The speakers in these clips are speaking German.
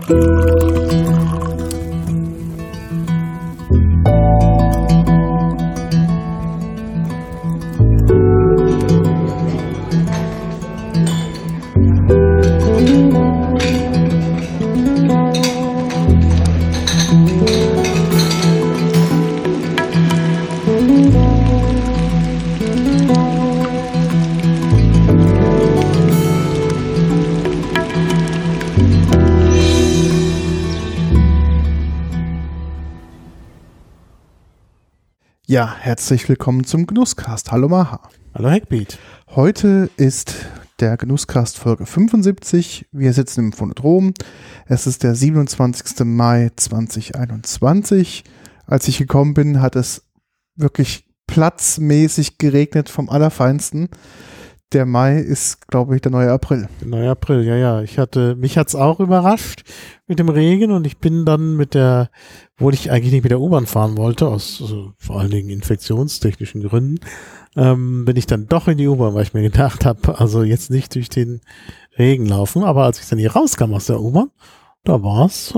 Ja, herzlich willkommen zum Genusscast. Hallo Maha. Hallo Hackbeat. Heute ist der Genusscast Folge 75. Wir sitzen im Phonodrom. Es ist der 27. Mai 2021. Als ich gekommen bin, hat es wirklich platzmäßig geregnet vom Allerfeinsten. Der Mai ist, glaube ich, der neue April. Der neue April, ja. Mich hat's auch überrascht mit dem Regen und ich bin dann obwohl ich eigentlich nicht mit der U-Bahn fahren wollte, aus vor allen Dingen infektionstechnischen Gründen, bin ich dann doch in die U-Bahn, weil ich mir gedacht habe, also jetzt nicht durch den Regen laufen, aber als ich dann hier rauskam aus der U-Bahn, da war es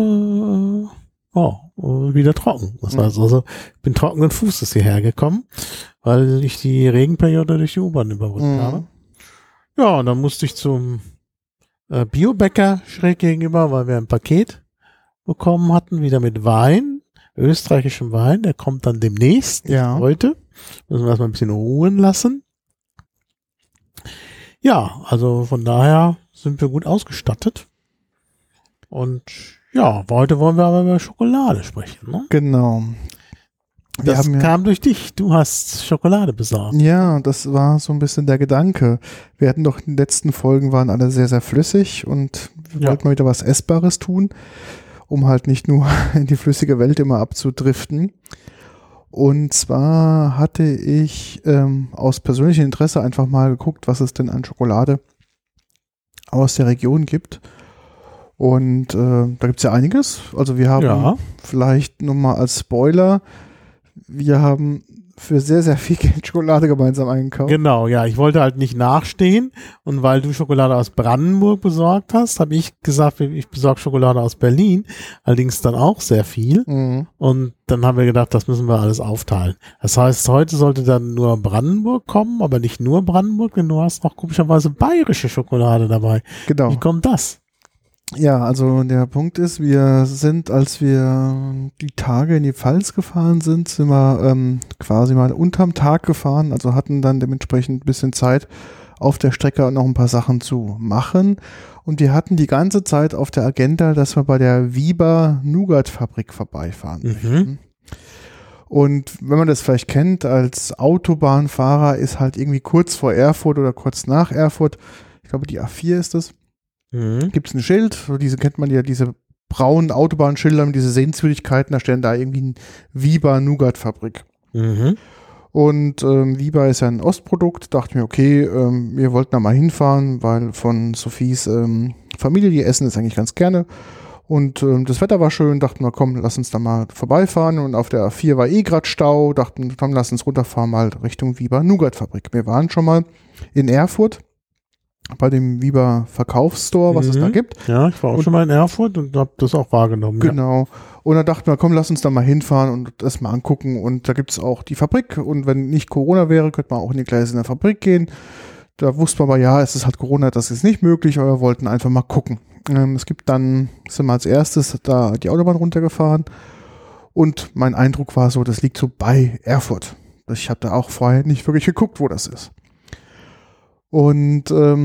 wieder trocken. Das heißt also, ich bin trockenen Fußes hierher gekommen, weil ich die Regenperiode durch die U-Bahn überbrückt habe. Ja, und dann musste ich zum Biobäcker schräg gegenüber, weil wir ein Paket bekommen hatten, wieder mit Wein, österreichischem Wein. Der kommt dann demnächst, heute. Müssen wir erstmal ein bisschen ruhen lassen. Ja, also von daher sind wir gut ausgestattet. Und ja, heute wollen wir aber über Schokolade sprechen, ne? Genau. Das kam durch dich. Du hast Schokolade besorgt. Ja, das war so ein bisschen der Gedanke. Wir hatten doch in den letzten Folgen waren alle sehr, sehr flüssig und wir wollten mal wieder was Essbares tun, um halt nicht nur in die flüssige Welt immer abzudriften. Und zwar hatte ich aus persönlichem Interesse einfach mal geguckt, was es denn an Schokolade aus der Region gibt. Und da gibt es ja einiges. Also wir haben vielleicht nochmal als Spoiler, wir haben für sehr, sehr viel Geld Schokolade gemeinsam eingekauft. Genau, ja. Ich wollte halt nicht nachstehen. Und weil du Schokolade aus Brandenburg besorgt hast, habe ich gesagt, ich besorge Schokolade aus Berlin. Allerdings dann auch sehr viel. Mhm. Und dann haben wir gedacht, das müssen wir alles aufteilen. Das heißt, heute sollte dann nur Brandenburg kommen, aber nicht nur Brandenburg, denn du hast noch komischerweise bayerische Schokolade dabei. Genau. Wie kommt das? Ja, also der Punkt ist, als wir die Tage in die Pfalz gefahren sind, sind wir quasi mal unterm Tag gefahren, also hatten dann dementsprechend ein bisschen Zeit auf der Strecke noch ein paar Sachen zu machen und wir hatten die ganze Zeit auf der Agenda, dass wir bei der Wiber Nougat-Fabrik vorbeifahren möchten. Und wenn man das vielleicht kennt, als Autobahnfahrer ist halt irgendwie kurz vor Erfurt oder kurz nach Erfurt, ich glaube die A4 ist es, gibt es ein Schild, kennt man ja, diese braunen Autobahnschilder mit diese Sehenswürdigkeiten, da stehen da irgendwie ein Wiber Nougat-Fabrik. Und Wiber ist ja ein Ostprodukt, dachte mir, okay, wir wollten da mal hinfahren, weil von Sophies Familie, die essen das eigentlich ganz gerne. Und das Wetter war schön, dachten wir, komm, lass uns da mal vorbeifahren. Und auf der A4 war gerade Stau, dachten, komm, lass uns runterfahren, mal Richtung Wiber Nougat-Fabrik. Wir waren schon mal in Erfurt bei dem Wiber Verkaufsstore, was es da gibt. Ja, ich war auch schon mal in Erfurt und habe das auch wahrgenommen. Genau. Ja. Und dann dachten wir, komm, lass uns da mal hinfahren und das mal angucken. Und da gibt es auch die Fabrik. Und wenn nicht Corona wäre, könnte man auch in die Gleise in der Fabrik gehen. Da wusste man aber, ja, es ist halt Corona, das ist nicht möglich, aber wir wollten einfach mal gucken. Sind wir als erstes da die Autobahn runtergefahren. Und mein Eindruck war so, das liegt so bei Erfurt. Ich habe da auch vorher nicht wirklich geguckt, wo das ist. Und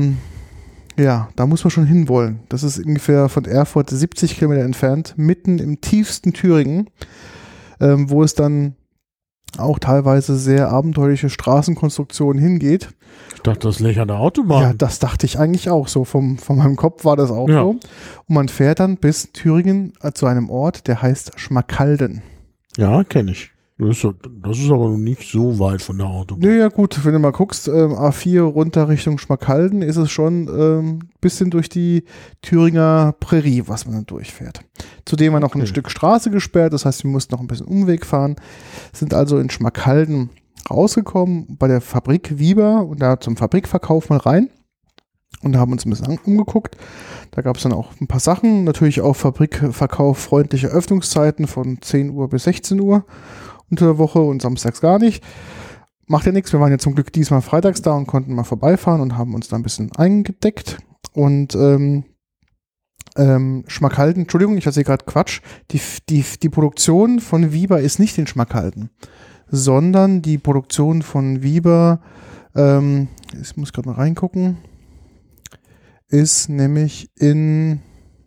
da muss man schon hinwollen. Das ist ungefähr von Erfurt 70 Kilometer entfernt, mitten im tiefsten Thüringen, wo es dann auch teilweise sehr abenteuerliche Straßenkonstruktionen hingeht. Ich dachte, das liegt an der Autobahn. Ja, das dachte ich eigentlich auch so. Von meinem Kopf war das auch so. Und man fährt dann bis Thüringen zu einem Ort, der heißt Schmalkalden. Ja, kenne ich. Das ist aber noch nicht so weit von der Autobahn. Ja, gut, wenn du mal guckst, A4 runter Richtung Schmalkalden, ist es schon ein bisschen durch die Thüringer Prärie, was man dann durchfährt. Zudem war noch ein Stück Straße gesperrt, das heißt, wir mussten noch ein bisschen Umweg fahren, sind also in Schmalkalden rausgekommen, bei der Fabrik Wiber und da zum Fabrikverkauf mal rein und haben uns ein bisschen umgeguckt. Da gab es dann auch ein paar Sachen, natürlich auch Fabrikverkauf freundliche Öffnungszeiten von 10 Uhr bis 16 Uhr unter der Woche und samstags gar nicht. Macht ja nichts, wir waren ja zum Glück diesmal freitags da und konnten mal vorbeifahren und haben uns da ein bisschen eingedeckt. Und Schmackhalden, Entschuldigung, ich erzähle gerade Quatsch, die Produktion von Wiber ist nicht in Schmackhalden, sondern die Produktion von Wiber, ich muss gerade mal reingucken, ist nämlich in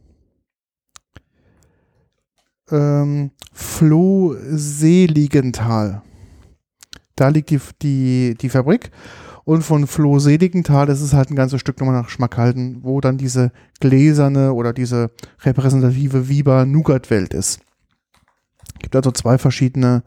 Floh-Seligenthal. Da liegt die Fabrik. Und von Floh-Seligenthal, das ist halt ein ganzes Stück nochmal nach Schmackhalden, wo dann diese gläserne oder diese repräsentative Wiber-Nougat-Welt ist. Es gibt also zwei verschiedene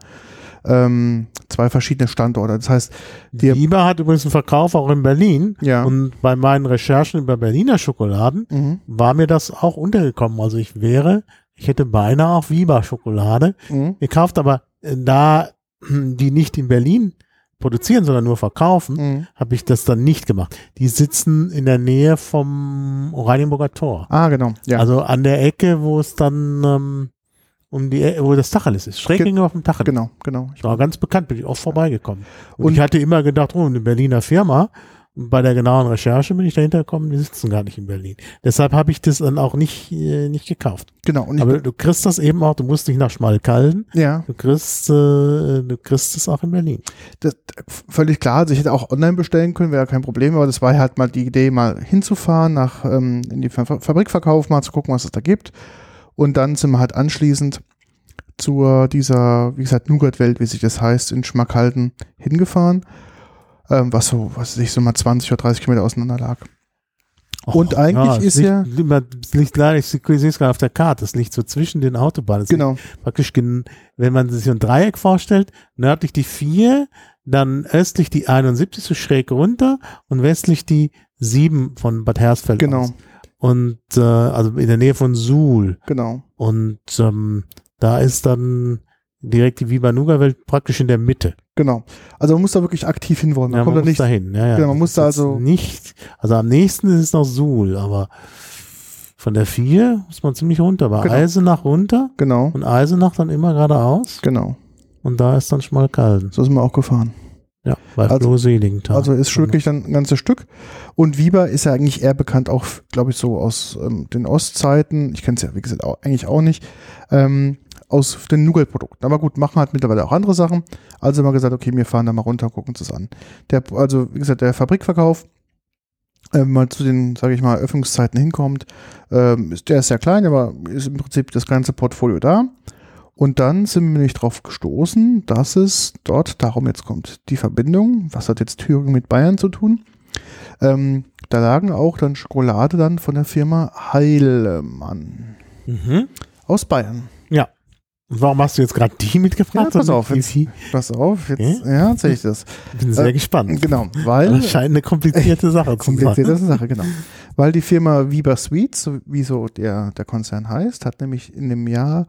Standorte. Das heißt, Wiber hat übrigens einen Verkauf auch in Berlin. Ja. Und bei meinen Recherchen über Berliner Schokoladen war mir das auch untergekommen. Also ich hätte beinahe auch Wiber-Schokolade gekauft, aber da die nicht in Berlin produzieren, sondern nur verkaufen, habe ich das dann nicht gemacht. Die sitzen in der Nähe vom Oranienburger Tor. Ah, genau. Ja. Also an der Ecke, wo es dann wo das Tacheles ist. Schräg gegenüber auf dem Tacheles. Genau. Ich war ganz bekannt, bin ich oft vorbeigekommen. Und ich hatte immer gedacht, eine Berliner Firma. Und bei der genauen Recherche bin ich dahinter gekommen, die sitzen gar nicht in Berlin. Deshalb habe ich das dann auch nicht gekauft. Genau. Und aber du kriegst das eben auch, du musst nicht nach Schmalkalden. Ja. Du kriegst es auch in Berlin. Das, völlig klar. Also ich hätte auch online bestellen können, wäre kein Problem, aber das war halt mal die Idee, mal hinzufahren, in die Fabrikverkauf, mal zu gucken, was es da gibt. Und dann sind wir halt anschließend zu dieser, wie gesagt, Nougat-Welt, wie sich das heißt, in Schmackhalden hingefahren. Was weiß so mal 20 oder 30 Kilometer auseinander lag. Und eigentlich ist ja... Das liegt leider, ich sehe es gerade auf der Karte, das liegt so zwischen den Autobahnen. Genau. Praktisch, wenn man sich so ein Dreieck vorstellt, nördlich die 4, dann östlich die 71 so schräg runter und westlich die 7 von Bad Hersfeld genau. aus. Und also in der Nähe von Suhl. Genau. Und da ist dann direkt die Wiber-Nougat-Welt praktisch in der Mitte. Genau. Also man muss da wirklich aktiv hinwollen. Man muss da hin. Ja. Genau, man muss da also nicht, also am nächsten ist es noch Suhl, aber von der 4 muss man ziemlich runter. Aber genau. Eisenach runter. Genau. Und Eisenach dann immer geradeaus. Genau. Und da ist dann Schmalkalden. So sind wir auch gefahren. Ja, bei Floh-Seligenthal. Also ist wirklich dann ein ganzes Stück. Und Wiber ist ja eigentlich eher bekannt, auch, glaube ich, so aus den Ostzeiten. Ich kenne es ja, wie gesagt, eigentlich auch nicht. Aus den Nougat-Produkten. Aber gut, machen halt mittlerweile auch andere Sachen. Also haben wir gesagt, okay, wir fahren da mal runter, gucken uns das an. Also, wie gesagt, der Fabrikverkauf, wenn man zu den, sage ich mal, Öffnungszeiten hinkommt, der ist sehr klein, aber ist im Prinzip das ganze Portfolio da. Und dann sind wir nämlich drauf gestoßen, dass es dort, darum jetzt kommt die Verbindung, was hat jetzt Thüringen mit Bayern zu tun? Da lagen auch dann Schokolade dann von der Firma Heilemann aus Bayern. Ja. Und warum hast du jetzt gerade die mitgebracht? Ja, pass auf, jetzt erzähle ich das. Bin sehr gespannt. Genau, weil... Das scheint eine komplizierte Sache zu sein. Genau. Weil die Firma Wiber Sweets, wie so der Konzern heißt, hat nämlich in dem Jahr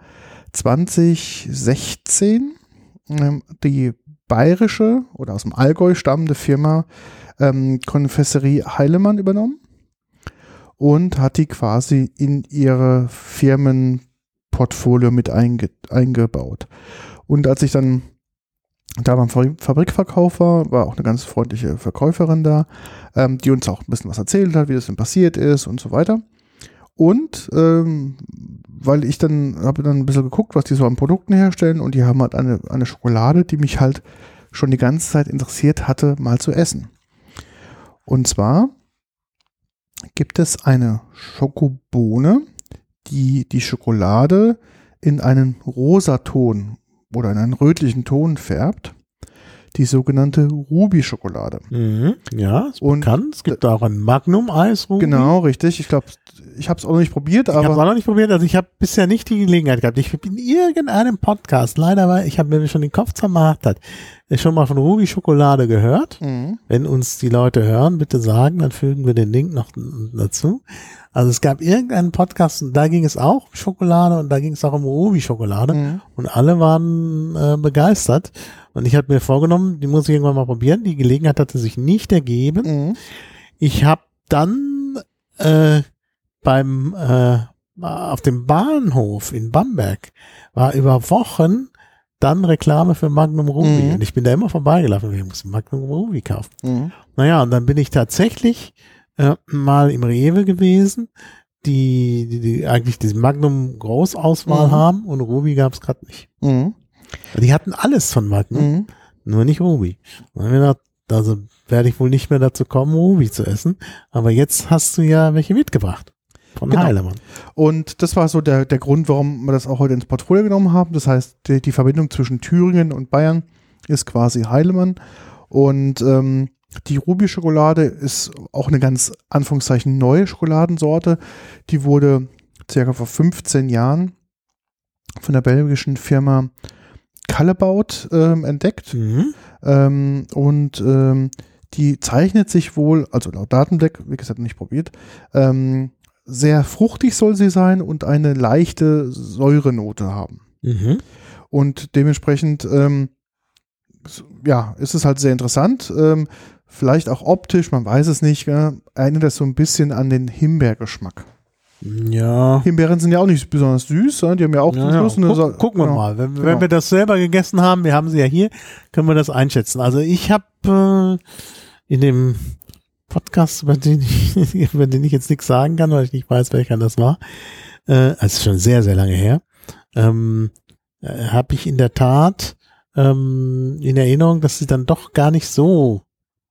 2016 die bayerische oder aus dem Allgäu stammende Firma Konfesserie Heilemann übernommen und hat die quasi in ihre Firmenportfolio mit eingebaut. Und als ich dann da beim Fabrikverkauf war auch eine ganz freundliche Verkäuferin da, die uns auch ein bisschen was erzählt hat, wie das denn passiert ist und so weiter. Und weil ich habe dann ein bisschen geguckt, was die so an Produkten herstellen, und die haben halt eine Schokolade, die mich halt schon die ganze Zeit interessiert hatte, mal zu essen. Und zwar gibt es eine Schokobohne, die Schokolade in einen Rosaton oder in einen rötlichen Ton färbt. Die sogenannte Ruby-Schokolade. Ja, ist bekannt. Es gibt auch ein Magnum-Eis Ruby. Genau, richtig. Ich glaube, ich habe es auch noch nicht probiert. Ich habe es auch noch nicht probiert. Also ich habe bisher nicht die Gelegenheit gehabt. Ich habe in irgendeinem Podcast, leider, weil ich habe mir schon den Kopf zermartert, schon mal von Ruby-Schokolade gehört. Wenn uns die Leute hören, bitte sagen, dann fügen wir den Link noch dazu. Also es gab irgendeinen Podcast, und da ging es auch um Schokolade und da ging es auch um Ruby-Schokolade und alle waren begeistert. Und ich habe mir vorgenommen, die muss ich irgendwann mal probieren. Die Gelegenheit hatte sich nicht ergeben. Ich habe dann auf dem Bahnhof in Bamberg war über Wochen dann Reklame für Magnum Ruby. Und ich bin da immer vorbeigelaufen. Ich muss Magnum Ruby kaufen. Naja, und dann bin ich tatsächlich mal im Rewe gewesen, die eigentlich diese Magnum Großauswahl haben und Ruby gab es gerade nicht. Die hatten alles von Magnum, nur nicht Ruby. Und dann habe ich gedacht, also werde ich wohl nicht mehr dazu kommen, Ruby zu essen. Aber jetzt hast du ja welche mitgebracht. Von Heilemann. Und das war so der Grund, warum wir das auch heute ins Portfolio genommen haben. Das heißt, die Verbindung zwischen Thüringen und Bayern ist quasi Heilemann. Und die Ruby-Schokolade ist auch eine ganz, Anführungszeichen, neue Schokoladensorte. Die wurde circa vor 15 Jahren von der belgischen Firma Callebaut entdeckt. Die zeichnet sich wohl, also laut Datenblatt, wie gesagt, nicht probiert, sehr fruchtig soll sie sein und eine leichte Säurenote haben. Und dementsprechend ist es halt sehr interessant. Vielleicht auch optisch, man weiß es nicht, erinnert das so ein bisschen an den Himbeergeschmack. Ja. Himbeeren sind ja auch nicht besonders süß, die haben ja auch zum Schluss gucken wir mal. Wenn wir das selber gegessen haben, wir haben sie ja hier, können wir das einschätzen. Also ich habe in dem Podcast, über den ich jetzt nichts sagen kann, weil ich nicht weiß, welcher das war, also schon sehr, sehr lange her, habe ich in der Tat in Erinnerung, dass sie dann doch gar nicht so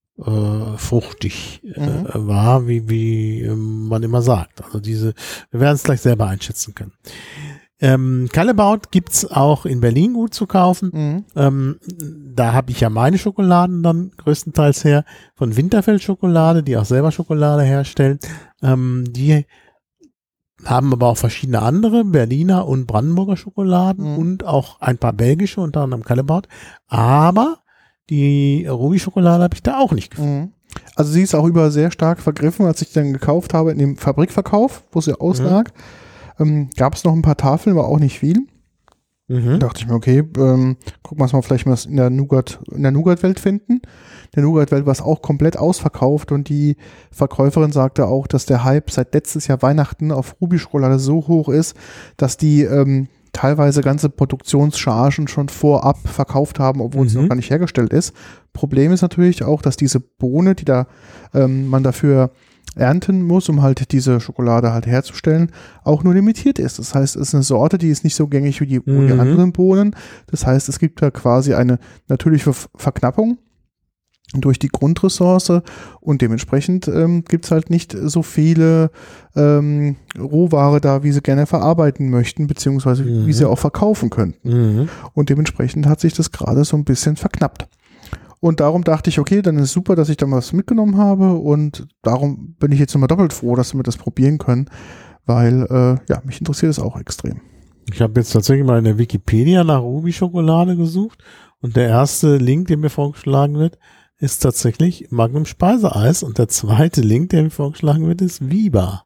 fruchtig war, wie man immer sagt. Also wir werden es gleich selber einschätzen können. Callebaut gibt's auch in Berlin gut zu kaufen. Da habe ich ja meine Schokoladen dann größtenteils her von Winterfeld Schokolade, die auch selber Schokolade herstellen. Die haben aber auch verschiedene andere, Berliner und Brandenburger Schokoladen und auch ein paar belgische, unter anderem Callebaut. Aber die Ruby-Schokolade habe ich da auch nicht gefunden. Also sie ist auch über sehr stark vergriffen, als ich dann gekauft habe in dem Fabrikverkauf, wo sie auslag. Gab es noch ein paar Tafeln, aber auch nicht viel. Da dachte ich mir, okay, gucken wir uns mal vielleicht mal in der Nougat-Welt finden. Der Nougat-Welt war es auch komplett ausverkauft und die Verkäuferin sagte auch, dass der Hype seit letztes Jahr Weihnachten auf Ruby-Schokolade so hoch ist, dass die teilweise ganze Produktionschargen schon vorab verkauft haben, obwohl es noch gar nicht hergestellt ist. Problem ist natürlich auch, dass diese Bohne, die da man dafür ernten muss, um halt diese Schokolade halt herzustellen, auch nur limitiert ist. Das heißt, es ist eine Sorte, die ist nicht so gängig wie die anderen Bohnen. Das heißt, es gibt da quasi eine natürliche Verknappung durch die Grundressource und dementsprechend gibt es halt nicht so viele Rohware da, wie sie gerne verarbeiten möchten, beziehungsweise wie sie auch verkaufen könnten. Und dementsprechend hat sich das gerade so ein bisschen verknappt. Und darum dachte ich, okay, dann ist es super, dass ich da was mitgenommen habe und darum bin ich jetzt nochmal doppelt froh, dass wir das probieren können, weil mich interessiert es auch extrem. Ich habe jetzt tatsächlich mal in der Wikipedia nach Ruby-Schokolade gesucht und der erste Link, der mir vorgeschlagen wird, ist tatsächlich Magnum Speiseeis und der zweite Link, der mir vorgeschlagen wird, ist Viva.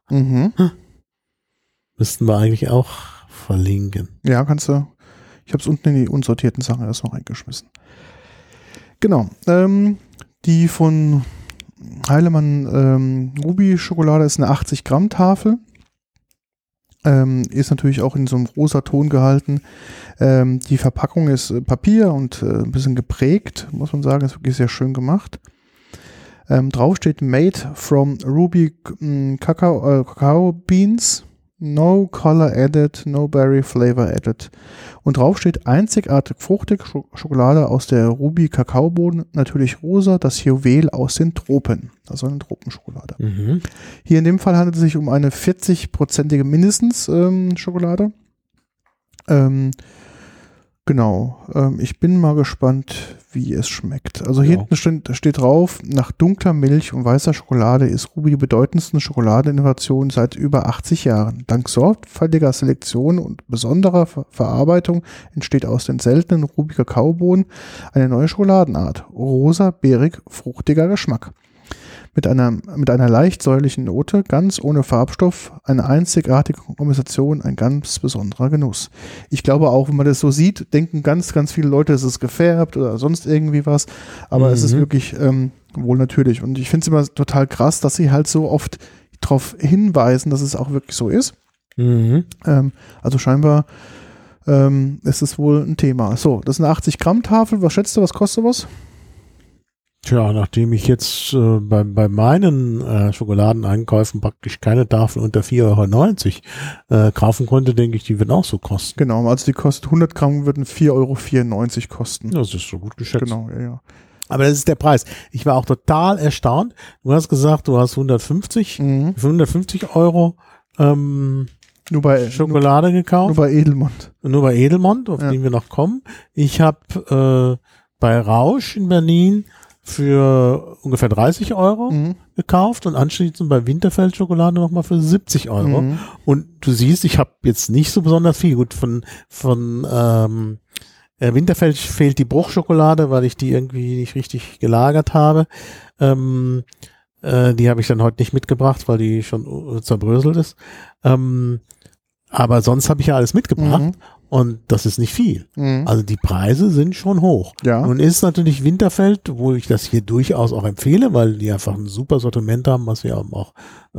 Müssten wir eigentlich auch verlinken. Ja, kannst du. Ich habe es unten in die unsortierten Sachen erst noch reingeschmissen. Genau. Die von Heilemann Ruby-Schokolade ist eine 80-Gramm-Tafel. Ist natürlich auch in so einem rosa Ton gehalten. Die Verpackung ist Papier und ein bisschen geprägt, muss man sagen. Ist wirklich sehr schön gemacht. Drauf steht Made from Ruby Cacao Beans. No color added, no berry flavor added. Und drauf steht einzigartig fruchtig Schokolade aus der Ruby Kakaobohnen, natürlich rosa, das Juwel aus den Tropen. Also eine Tropenschokolade. Hier in dem Fall handelt es sich um eine 40-prozentige mindestens Schokolade. Genau. Ich bin mal gespannt, wie es schmeckt. Also hinten steht drauf, nach dunkler Milch und weißer Schokolade ist Ruby die bedeutendste Schokoladeninnovation seit über 80 Jahren. Dank sorgfältiger Selektion und besonderer Verarbeitung entsteht aus den seltenen Ruby-Kakaobohnen eine neue Schokoladenart. Rosa, beerig, fruchtiger Geschmack. Mit einer leicht säuerlichen Note, ganz ohne Farbstoff, eine einzigartige Kombination, ein ganz besonderer Genuss. Ich glaube auch, wenn man das so sieht, denken ganz, ganz viele Leute, es ist gefärbt oder sonst irgendwie was, aber es ist wirklich wohl natürlich. Und ich finde es immer total krass, dass sie halt so oft darauf hinweisen, dass es auch wirklich so ist. Mhm. Also scheinbar ist es wohl ein Thema. So, das ist eine 80-Gramm-Tafel. Was schätzt du, was kostet was? Tja, nachdem ich jetzt bei meinen Schokoladeneinkäufen praktisch keine Tafel unter 4,90 € kaufen konnte, denke ich, die wird auch so kosten. Genau, also die kostet 100 Gramm, würden 4,94 € kosten. Das ist so gut geschätzt. Genau, ja. Aber das ist der Preis. Ich war auch total erstaunt. Du hast gesagt, du hast 150 € Nur bei Schokolade gekauft. Nur bei Edelmond. Nur bei Edelmond, auf den wir noch kommen. Ich habe bei Rausch in Berlin für ungefähr 30 € gekauft und anschließend bei Winterfeld Schokolade nochmal für 70 €. Und du siehst, ich habe jetzt nicht so besonders viel. Gut, von Winterfeld fehlt die Bruchschokolade, weil ich die irgendwie nicht richtig gelagert habe. Die habe ich dann heute nicht mitgebracht, weil die schon zerbröselt ist. Aber sonst habe ich ja alles mitgebracht und das ist nicht viel. Also die Preise sind schon hoch. Ja. Nun ist natürlich Winterfeld, wo ich das hier durchaus auch empfehle, weil die einfach ein super Sortiment haben, was wir auch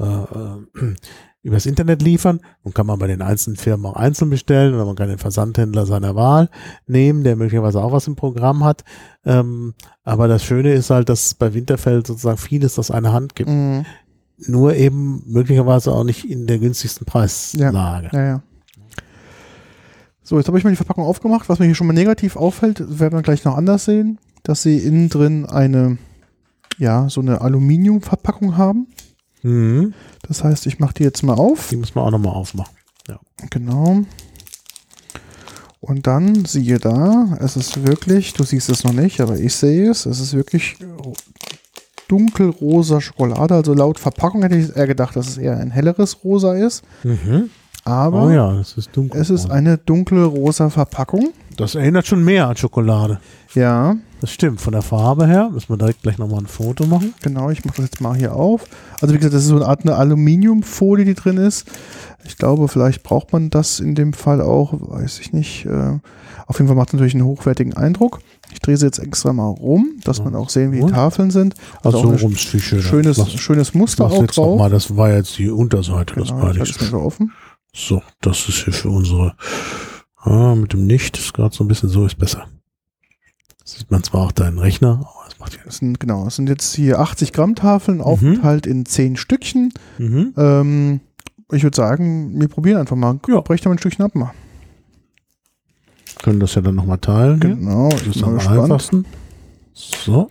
übers Internet liefern. Und kann man bei den einzelnen Firmen auch einzeln bestellen oder man kann den Versandhändler seiner Wahl nehmen, der möglicherweise auch was im Programm hat. Aber das Schöne ist halt, dass es bei Winterfeld sozusagen vieles aus einer Hand gibt. Nur eben möglicherweise auch nicht in der günstigsten Preislage. Ja. So, jetzt habe ich mir die Verpackung aufgemacht. Was mir hier schon mal negativ auffällt, werden wir gleich noch anders sehen, dass sie innen drin so eine Aluminiumverpackung haben. Das heißt, ich mache die jetzt mal auf. Die muss man auch nochmal aufmachen. Ja. Genau. Und dann siehe da, es ist wirklich, du siehst es noch nicht, aber ich sehe es ist wirklich dunkelrosa Schokolade. Also laut Verpackung hätte ich eher gedacht, dass es eher ein helleres Rosa ist. Aber es ist dunkel. Es ist eine dunkle rosa Verpackung. Das erinnert schon mehr an Schokolade. Ja. Das stimmt, von der Farbe her. Müssen wir direkt gleich nochmal ein Foto machen. Genau, ich mache das jetzt mal hier auf. Also wie gesagt, das ist so eine Art Aluminiumfolie, die drin ist. Ich glaube, vielleicht braucht man das in dem Fall auch, weiß ich nicht. Auf jeden Fall macht es natürlich einen hochwertigen Eindruck. Ich drehe sie jetzt extra mal rum, dass man auch sehen, wie die Tafeln sind. Also so auch rum ist viel schöner. Schönes Muster auch jetzt drauf. Mal, das war jetzt die Unterseite. Genau, das war ich halte es mir offen. So, das ist hier für unsere mit dem Licht, ist gerade so ein bisschen so, ist besser. Das sieht man zwar auch deinen Rechner, aber das macht ja nichts. Es sind jetzt hier 80 Gramm Tafeln, aufgeteilt in 10 Stückchen. Ich würde sagen, wir probieren einfach mal. Ja. Brech da mal ein Stückchen ab mal. Können das ja dann nochmal teilen. Genau, Das ist am einfachsten. So.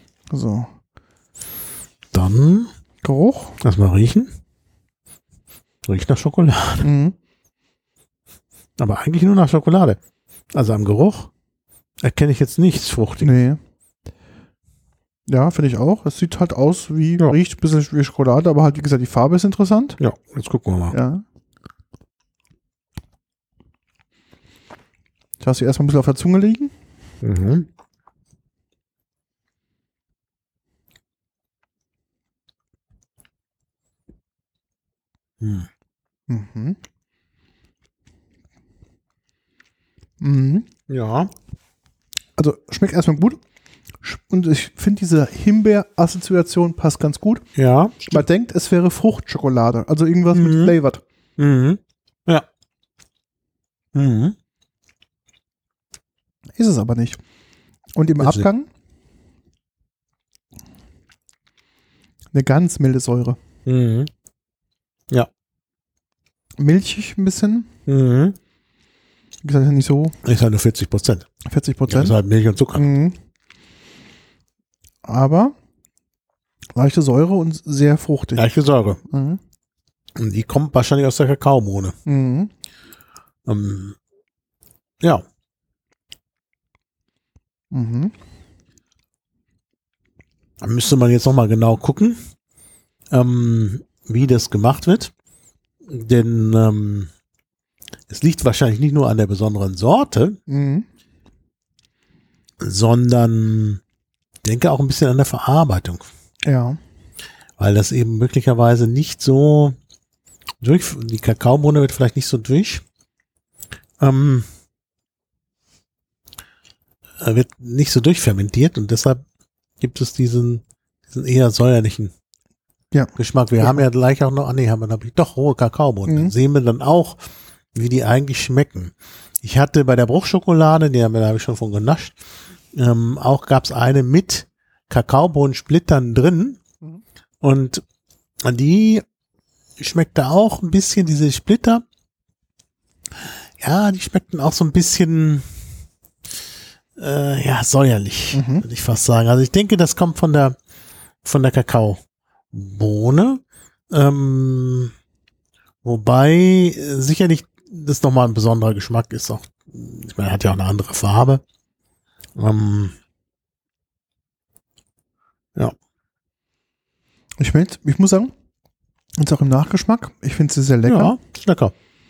Dann Geruch. erstmal riechen. Riecht nach Schokolade. Aber eigentlich nur nach Schokolade. Also am Geruch erkenne ich jetzt nichts Fruchtiges. Nee. Ja, finde ich auch. Es sieht halt aus riecht ein bisschen wie Schokolade, aber halt, wie gesagt, die Farbe ist interessant. Ja, jetzt gucken wir mal. Ja. Ich lasse sie erstmal ein bisschen auf der Zunge liegen. Ja. Also schmeckt erstmal gut. Und ich finde, diese Himbeer-Assoziation passt ganz gut. Ja. Man denkt, es wäre Fruchtschokolade. Also irgendwas mit flavored. Ja. Ist es aber nicht. Und im Abgang eine ganz milde Säure. Ja. Milchig ein bisschen. Wie gesagt, nicht so. Ist halt nur 40%. 40%. Ja, ist halt Milch und Zucker. Aber leichte Säure und sehr fruchtig. Leichte Säure. Und die kommt wahrscheinlich aus der Kakaobohne. Ja. Da müsste man jetzt nochmal genau gucken, wie das gemacht wird. Denn es liegt wahrscheinlich nicht nur an der besonderen Sorte, sondern ich denke auch ein bisschen an der Verarbeitung. Ja. Weil das eben möglicherweise nicht so die Kakaobohne wird vielleicht nicht so wird nicht so durchfermentiert und deshalb gibt es diesen eher säuerlichen Geschmack. Wir haben ja gleich auch noch, doch rohe Kakaobohnen. Dann sehen wir dann auch, wie die eigentlich schmecken. Ich hatte bei der Bruchschokolade, da habe ich schon von genascht, auch gab es eine mit Kakaobohnensplittern drin und die schmeckte auch ein bisschen, diese Splitter, ja, die schmeckten auch so ein bisschen säuerlich, würde ich fast sagen. Also ich denke, das kommt von der Kakaobohne, wobei sicherlich das nochmal ein besonderer Geschmack ist. Auch, ich meine, hat ja auch eine andere Farbe. Ja. Ich muss sagen, jetzt auch im Nachgeschmack, ich finde sie sehr lecker. Ja, ist lecker.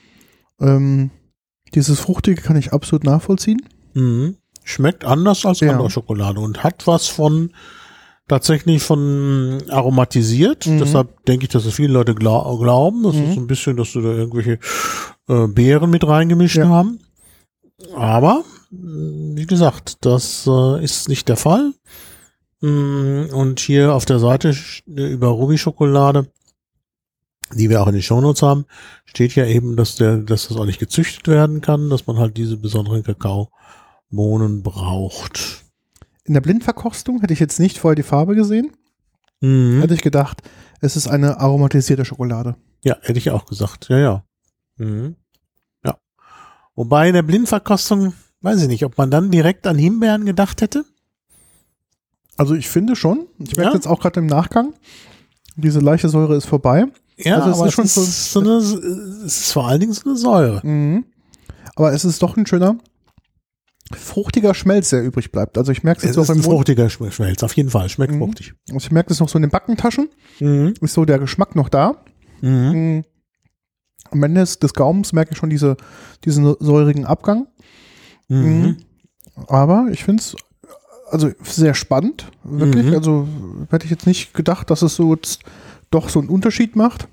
Dieses Fruchtige kann ich absolut nachvollziehen. Schmeckt anders als andere Schokolade und hat was tatsächlich von aromatisiert. Deshalb denke ich, dass es viele Leute glauben. Das ist so ein bisschen, dass sie da irgendwelche Beeren mit reingemischt haben. Aber, wie gesagt, das ist nicht der Fall. Und hier auf der Seite über Ruby-Schokolade, die wir auch in den Shownotes haben, steht ja eben, dass das auch nicht gezüchtet werden kann, dass man halt diese besonderen Kakaobohnen braucht. In der Blindverkostung hätte ich jetzt nicht vorher die Farbe gesehen. Hätte ich gedacht, es ist eine aromatisierte Schokolade. Ja, hätte ich auch gesagt. Ja. Ja. Wobei in der Blindverkostung, weiß ich nicht, ob man dann direkt an Himbeeren gedacht hätte. Also ich finde schon. Ich merke jetzt auch gerade im Nachgang, diese leichte Säure ist vorbei. Ja, also aber es ist vor allen Dingen so eine Säure. Aber es ist doch ein schöner fruchtiger Schmelz, der übrig bleibt. Also ich merke es jetzt auch im Mund. Fruchtiger Schmelz, auf jeden Fall. Schmeckt fruchtig. Also ich merke es noch so in den Backentaschen. Ist so der Geschmack noch da. Am Ende des Gaumens merke ich schon diesen säurigen Abgang. Aber ich finde es also sehr spannend, wirklich. Also hätte ich jetzt nicht gedacht, dass es so jetzt doch so einen Unterschied macht.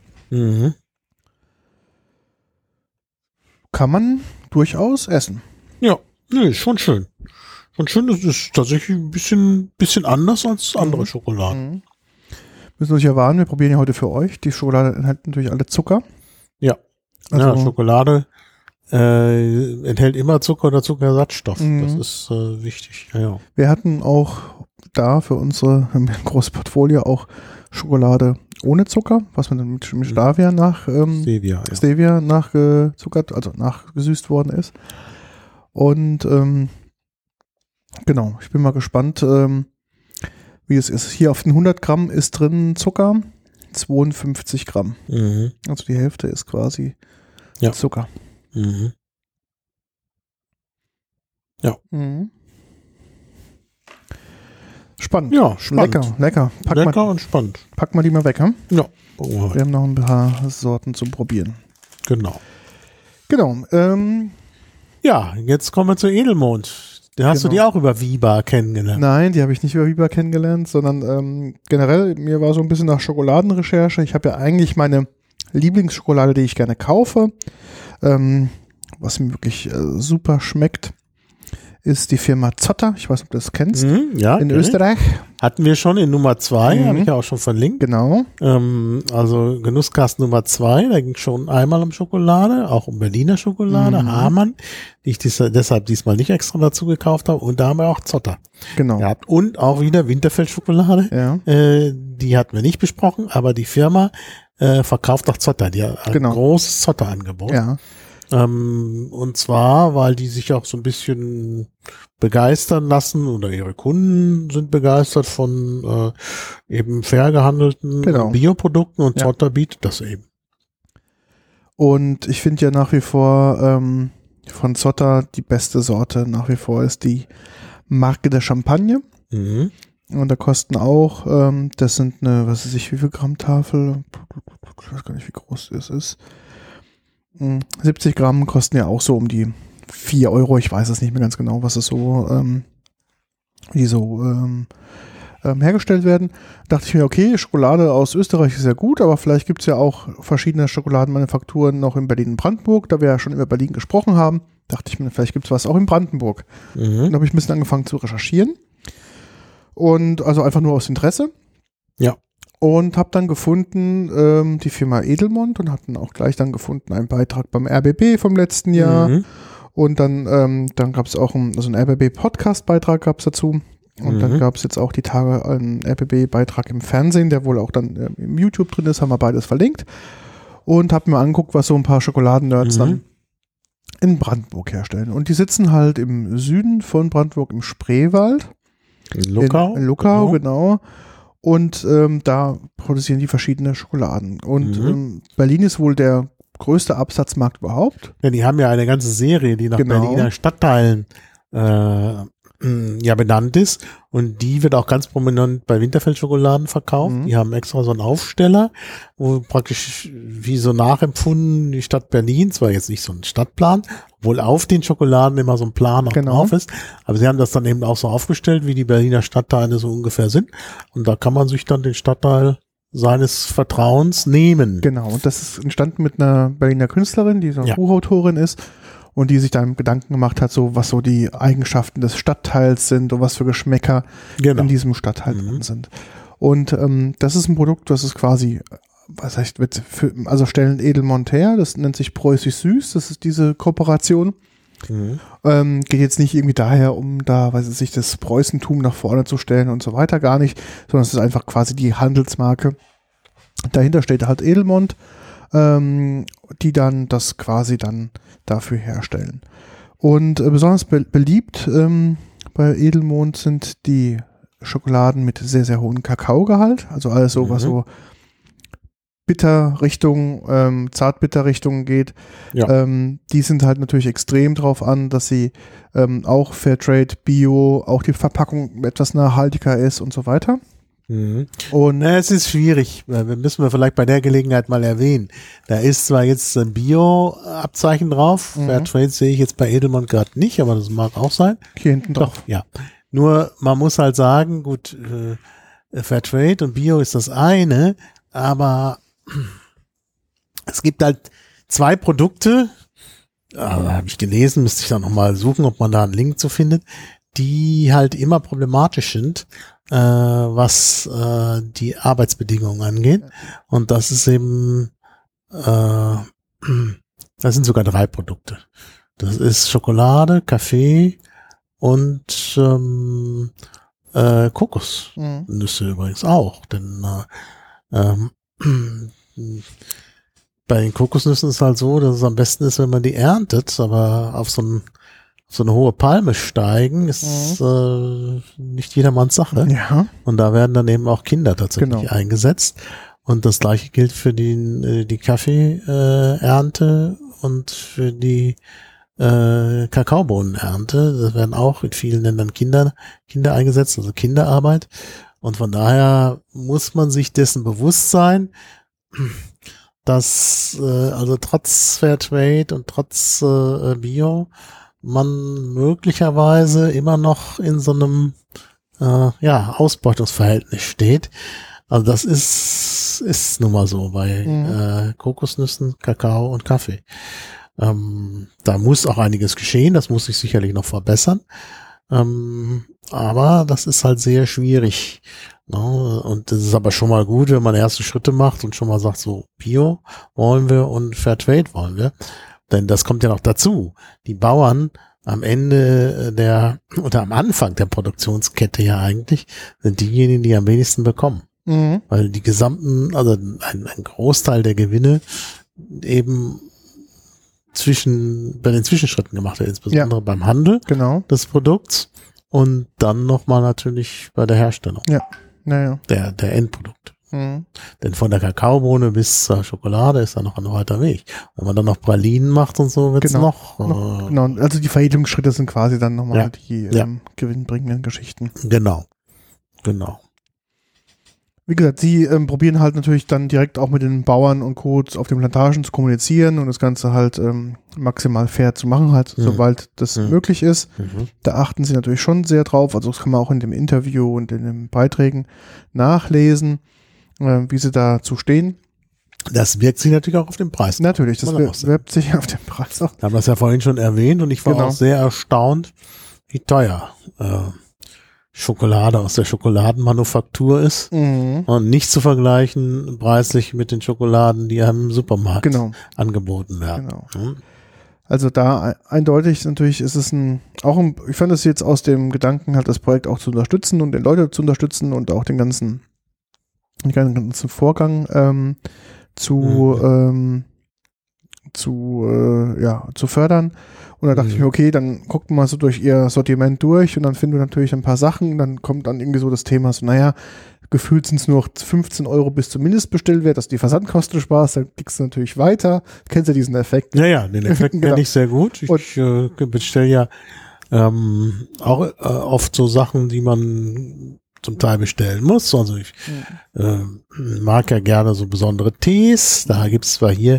Kann man durchaus essen. Ja, nee, schon schön. Schon schön, das ist tatsächlich ein bisschen anders als andere Schokoladen. Müssen uns ja warnen, wir probieren ja heute für euch. Die Schokolade enthält natürlich alle Zucker. Ja, also, Schokolade enthält immer Zucker oder Zuckerersatzstoff. Das ist wichtig. Ja. Wir hatten auch da für unsere große Portfolio auch Schokolade ohne Zucker, was man dann mit Stevia Stevia nachgezuckert, also nachgesüßt worden ist. Und genau, ich bin mal gespannt, wie es ist. Hier auf den 100 Gramm ist drin Zucker, 52 Gramm. Also die Hälfte ist quasi Zucker. Ja. Spannend. Ja, spannend. Lecker. Und spannend. Pack mal die mal weg, hm? Ja. Wir haben noch ein paar Sorten zum Probieren. Genau. Ja, jetzt kommen wir zu Edelmond. Hast du die auch über Viba kennengelernt? Nein, die habe ich nicht über Viba kennengelernt, sondern generell, mir war so ein bisschen nach Schokoladenrecherche. Ich habe ja eigentlich meine Lieblingsschokolade, die ich gerne kaufe, was mir wirklich super schmeckt, ist die Firma Zotter. Ich weiß nicht, ob du das kennst. In Österreich. Hatten wir schon in Nummer 2, habe ich ja auch schon verlinkt. Genau. Also Genusskast Nummer 2, da ging es schon einmal um Schokolade, auch um Berliner Schokolade, Hamann, die ich deshalb diesmal nicht extra dazu gekauft habe. Und da haben wir auch Zotter gehabt. Und auch wieder Winterfeld-Schokolade. Ja. Die hatten wir nicht besprochen, aber die Firma verkauft auch Zotter. Die hat ein großes Zotter-Angebot. Ja. Und zwar, weil die sich auch so ein bisschen begeistern lassen oder ihre Kunden sind begeistert von eben fair gehandelten Bioprodukten und Zotter bietet das eben. Und ich finde ja nach wie vor von Zotter die beste Sorte nach wie vor ist die Marke der Champagne. Und da kosten auch, das sind eine, was weiß ich, wie viel Gramm Tafel? Ich weiß gar nicht, wie groß das ist. 70 Gramm kosten ja auch so um die 4 Euro. Ich weiß es nicht mehr ganz genau, was es so, hergestellt werden. Da dachte ich mir, okay, Schokolade aus Österreich ist ja gut, aber vielleicht gibt es ja auch verschiedene Schokoladenmanufakturen noch in Berlin und Brandenburg, da wir ja schon über Berlin gesprochen haben. Dachte ich mir, vielleicht gibt es was auch in Brandenburg. Dann habe ich ein bisschen angefangen zu recherchieren. Und also einfach nur aus Interesse. Ja. und habe dann gefunden, die Firma Edelmond, und hatten auch gleich dann gefunden einen Beitrag beim RBB vom letzten Jahr. Und dann gab es auch einen RBB-Podcast-Beitrag gab es dazu. Und dann gab es jetzt auch die Tage einen RBB-Beitrag im Fernsehen, der wohl auch dann im YouTube drin ist, haben wir beides verlinkt. Und habe mir angeguckt, was so ein paar Schokoladen-Nerds dann in Brandenburg herstellen. Und die sitzen halt im Süden von Brandenburg im Spreewald. In Luckau. In Luckau, genau. Und da produzieren die verschiedene Schokoladen. Und Berlin ist wohl der größte Absatzmarkt überhaupt. Ja, die haben ja eine ganze Serie, die nach Berliner Stadtteilen benannt ist. Und die wird auch ganz prominent bei Winterfeld Schokoladen verkauft. Die haben extra so einen Aufsteller, wo praktisch wie so nachempfunden die Stadt Berlin, zwar jetzt nicht so ein Stadtplan, obwohl auf den Schokoladen immer so ein Plan noch drauf ist, aber sie haben das dann eben auch so aufgestellt, wie die Berliner Stadtteile so ungefähr sind. Und da kann man sich dann den Stadtteil seines Vertrauens nehmen. Genau, und das ist entstanden mit einer Berliner Künstlerin, die so eine Buchautorin ist und die sich dann Gedanken gemacht hat, so was so die Eigenschaften des Stadtteils sind und was für Geschmäcker in diesem Stadtteil drin sind. Und das ist ein Produkt, das ist quasi, was heißt, also stellen Edelmond her, das nennt sich Preußisch Süß, das ist diese Kooperation. Geht jetzt nicht irgendwie daher, um da, weiß ich nicht, das Preußentum nach vorne zu stellen und so weiter, gar nicht, sondern es ist einfach quasi die Handelsmarke. Dahinter steht halt Edelmond, die dann das quasi dann dafür herstellen. Und besonders beliebt bei Edelmond sind die Schokoladen mit sehr, sehr hohem Kakaogehalt, also alles so, was so Bitter-Richtung, Zartbitter-Richtung geht. Die sind halt natürlich extrem drauf an, dass sie auch Fairtrade, Bio, auch die Verpackung etwas nachhaltiger ist und so weiter. Und es ist schwierig, müssen wir vielleicht bei der Gelegenheit mal erwähnen. Da ist zwar jetzt ein Bio-Abzeichen drauf, Fairtrade sehe ich jetzt bei Edelmond gerade nicht, aber das mag auch sein. Hier hinten drauf. Doch, ja. Nur man muss halt sagen, gut, Fairtrade und Bio ist das eine, aber es gibt halt zwei Produkte, habe ich gelesen, müsste ich dann nochmal suchen, ob man da einen Link zu findet, die halt immer problematisch sind, was die Arbeitsbedingungen angeht. Und das ist eben, das sind sogar 3 Produkte. Das ist Schokolade, Kaffee und Kokosnüsse übrigens auch. Denn bei den Kokosnüssen ist es halt so, dass es am besten ist, wenn man die erntet, aber auf so eine hohe Palme steigen ist nicht jedermanns Sache. Ja. Und da werden dann eben auch Kinder tatsächlich eingesetzt. Und das gleiche gilt für die Kaffeeernte und für die Kakaobohnenernte. Das werden auch in vielen Ländern Kinder eingesetzt, also Kinderarbeit. Und von daher muss man sich dessen bewusst sein, dass also trotz Fairtrade und trotz Bio man möglicherweise immer noch in so einem Ausbeutungsverhältnis steht. Also das ist nun mal so bei Kokosnüssen, Kakao und Kaffee. Da muss auch einiges geschehen, das muss sich sicherlich noch verbessern. Aber das ist halt sehr schwierig. Ne? Und das ist aber schon mal gut, wenn man erste Schritte macht und schon mal sagt, so Bio wollen wir und Fairtrade wollen wir. Denn das kommt ja noch dazu. Die Bauern am Ende oder am Anfang der Produktionskette ja eigentlich sind diejenigen, die am wenigsten bekommen. Weil die gesamten, also ein Großteil der Gewinne eben bei den Zwischenschritten gemacht wird, insbesondere beim Handel des Produkts und dann nochmal natürlich bei der Herstellung der Endprodukte. Denn von der Kakaobohne bis zur Schokolade ist da noch ein weiter Weg. Wenn man dann noch Pralinen macht und so, wird es noch. Also die Veredelungsschritte sind quasi dann nochmal die gewinnbringenden Geschichten. Genau. Wie gesagt, sie probieren halt natürlich dann direkt auch mit den Bauern und Co. auf den Plantagen zu kommunizieren und das Ganze halt maximal fair zu machen, halt sobald das möglich ist. Da achten sie natürlich schon sehr drauf, also das kann man auch in dem Interview und in den Beiträgen nachlesen, wie sie dazu stehen. Das wirkt sich natürlich auch auf den Preis. Natürlich, das wirkt sich auf den Preis auch. Wir haben das ja vorhin schon erwähnt und ich war auch sehr erstaunt, wie teuer Schokolade aus der Schokoladenmanufaktur ist und nicht zu vergleichen preislich mit den Schokoladen, die einem im Supermarkt angeboten werden. Genau. Also da eindeutig natürlich ist es ich fand es jetzt aus dem Gedanken halt das Projekt auch zu unterstützen und den Leute zu unterstützen und auch den ganzen Vorgang zu fördern. Und dann dachte ich mir, okay, dann guckt man mal so durch ihr Sortiment durch und dann finden wir natürlich ein paar Sachen. Dann kommt dann irgendwie so das Thema so, naja, gefühlt sind es nur 15 € bis zum Mindestbestellwert, dass die Versandkosten sparst, dann klickst du natürlich weiter. Kennst du diesen Effekt? Ja, den Effekt kenne ich sehr gut. Ich bestelle ja auch oft so Sachen, die man zum Teil bestellen muss. Also ich mag ja gerne so besondere Tees. Da gibt es zwar hier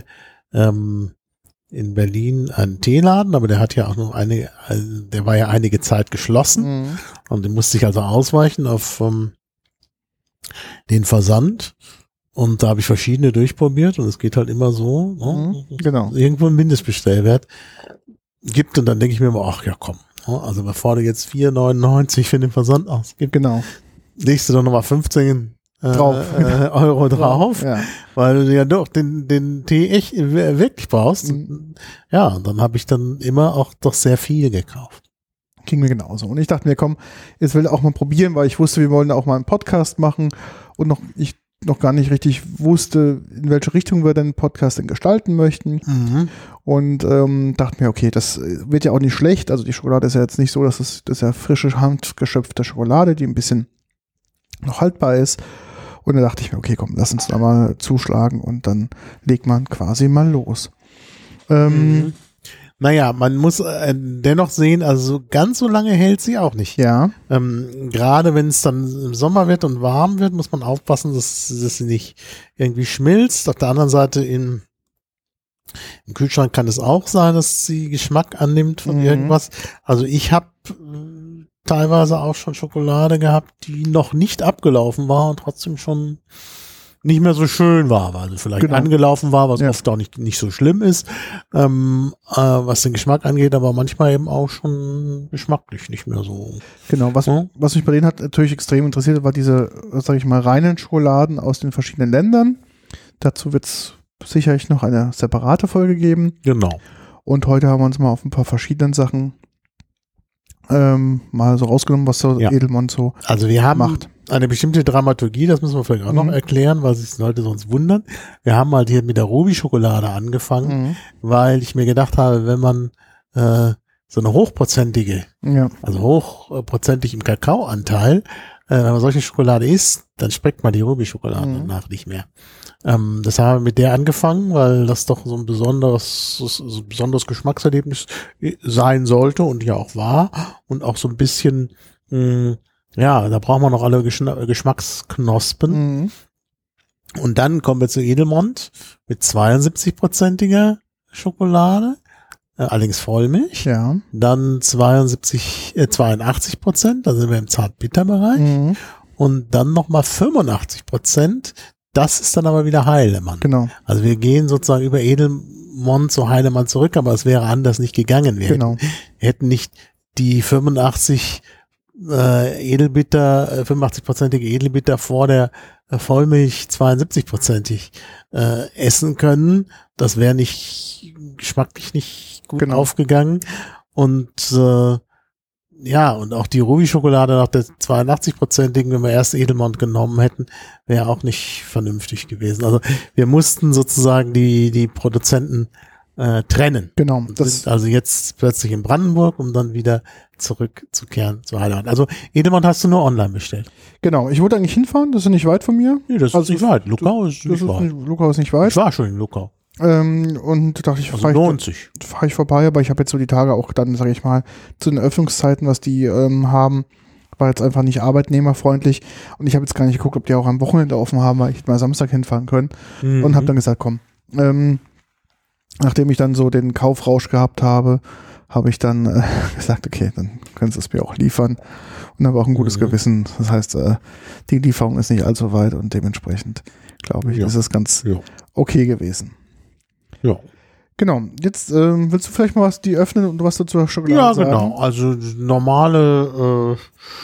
in Berlin einen Teeladen, aber der hat ja auch noch der war ja einige Zeit geschlossen und den musste ich also ausweichen auf den Versand. Und da habe ich verschiedene durchprobiert und es geht halt immer so, irgendwo einen Mindestbestellwert gibt und dann denke ich mir immer, ach ja komm, also bevor du jetzt 4,99 für den Versand ausgibst, legst du doch nochmal 15 Euro drauf, weil du ja doch den Tee echt wirklich brauchst. Ja, und dann habe ich dann immer auch doch sehr viel gekauft. Ging mir genauso. Und ich dachte mir, komm, jetzt will ich auch mal probieren, weil ich wusste, wir wollen auch mal einen Podcast machen und ich noch gar nicht richtig wusste, in welche Richtung wir den Podcast denn gestalten möchten. Und dachte mir, okay, das wird ja auch nicht schlecht. Also die Schokolade ist ja jetzt nicht so, das ist ja frische, handgeschöpfte Schokolade, die ein bisschen noch haltbar ist. Und dann dachte ich mir, okay, komm, lass uns da mal zuschlagen und dann legt man quasi mal los. Naja, man muss dennoch sehen, also ganz so lange hält sie auch nicht. Ja. Gerade wenn es dann im Sommer wird und warm wird, muss man aufpassen, dass sie nicht irgendwie schmilzt. Auf der anderen Seite im Kühlschrank kann es auch sein, dass sie Geschmack annimmt von irgendwas. Also ich habe teilweise auch schon Schokolade gehabt, die noch nicht abgelaufen war und trotzdem schon nicht mehr so schön war, weil sie vielleicht angelaufen war, was oft auch nicht so schlimm ist, was den Geschmack angeht, aber manchmal eben auch schon geschmacklich nicht mehr so. Genau, was mich bei denen hat natürlich extrem interessiert, war diese, sage ich mal, reinen Schokoladen aus den verschiedenen Ländern. Dazu wird es sicherlich noch eine separate Folge geben. Genau. Und heute haben wir uns mal auf ein paar verschiedenen Sachen mal so rausgenommen, was so Edelmond so macht. Also wir haben eine bestimmte Dramaturgie, das müssen wir vielleicht auch noch erklären, weil sich Leute sonst wundern. Wir haben halt hier mit der Ruby-Schokolade angefangen, weil ich mir gedacht habe, wenn man so eine hochprozentige, also hochprozentig im Kakaoanteil, wenn man solche Schokolade isst, dann schmeckt man die Ruby-Schokolade danach nicht mehr. Das haben wir mit der angefangen, weil das doch so ein besonderes Geschmackserlebnis sein sollte und ja auch war und auch so ein bisschen, da braucht man noch alle Geschmacksknospen. Und dann kommen wir zu Edelmond mit 72%iger Schokolade, allerdings Vollmilch. Ja. Dann 82%, da sind wir im Zart-Bitter-Bereich. Und dann nochmal 85%. Das ist dann aber wieder Heilemann. Genau. Also wir gehen sozusagen über Edelmond zu Heilemann zurück, aber es wäre anders nicht gegangen. Wir hätten nicht die 85%ige Edelbitter vor der Vollmilch 72%ig essen können. Das wäre geschmacklich nicht gut aufgegangen. Und und auch die Ruby-Schokolade nach der 82%igen, wenn wir erst Edelmond genommen hätten, wäre auch nicht vernünftig gewesen. Also wir mussten sozusagen die Produzenten trennen. Genau. Sind also jetzt plötzlich in Brandenburg, um dann wieder zurückzukehren zu Heilemann. Also Edelmond hast du nur online bestellt. Genau. Ich wollte eigentlich hinfahren, das ist ja nicht weit von mir. Nee, das ist nicht weit. Luckau ist nicht weit. Luckau ist nicht weit. Ich war schon in Luckau. Und dachte ich, fahre ich vorbei, aber ich habe jetzt so die Tage auch dann, sage ich mal, zu den Öffnungszeiten, was die haben, war jetzt einfach nicht arbeitnehmerfreundlich und ich habe jetzt gar nicht geguckt, ob die auch am Wochenende offen haben, weil ich hätte mal Samstag hinfahren können und habe dann gesagt, komm, nachdem ich dann so den Kaufrausch gehabt habe, habe ich dann gesagt, okay, dann können sie es mir auch liefern und habe auch ein gutes Gewissen. Das heißt, die Lieferung ist nicht allzu weit und dementsprechend, glaube ich, ist es ganz okay gewesen. Ja. Genau. Jetzt willst du vielleicht mal die öffnen und was du zur Schokolade sagen? Ja, genau. Also normale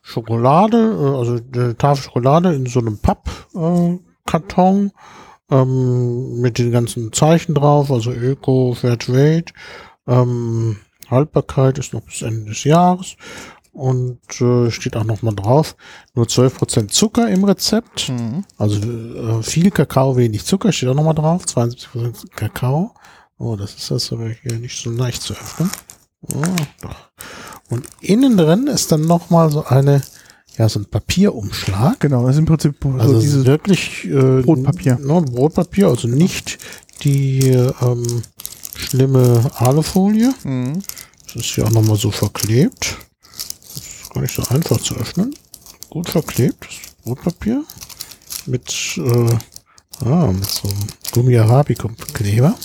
Schokolade, also eine Tafel Schokolade in so einem Pappkarton mit den ganzen Zeichen drauf, also Öko, Fairtrade, Haltbarkeit ist noch bis Ende des Jahres und steht auch nochmal drauf, nur 12% Zucker im Rezept, also viel Kakao, wenig Zucker, steht auch nochmal drauf, 72% Kakao. Oh, das ist das aber hier nicht so leicht zu öffnen. Oh, doch. Und innen drin ist dann nochmal so so ein Papierumschlag. Genau, das ist im Prinzip so also dieses wirklich Brotpapier. Brotpapier, also nicht die schlimme Alufolie. Das ist ja auch nochmal so verklebt. Das ist gar nicht so einfach zu öffnen. Gut verklebt, das Brotpapier. Mit so einem Gummi-Arabica-Kleber.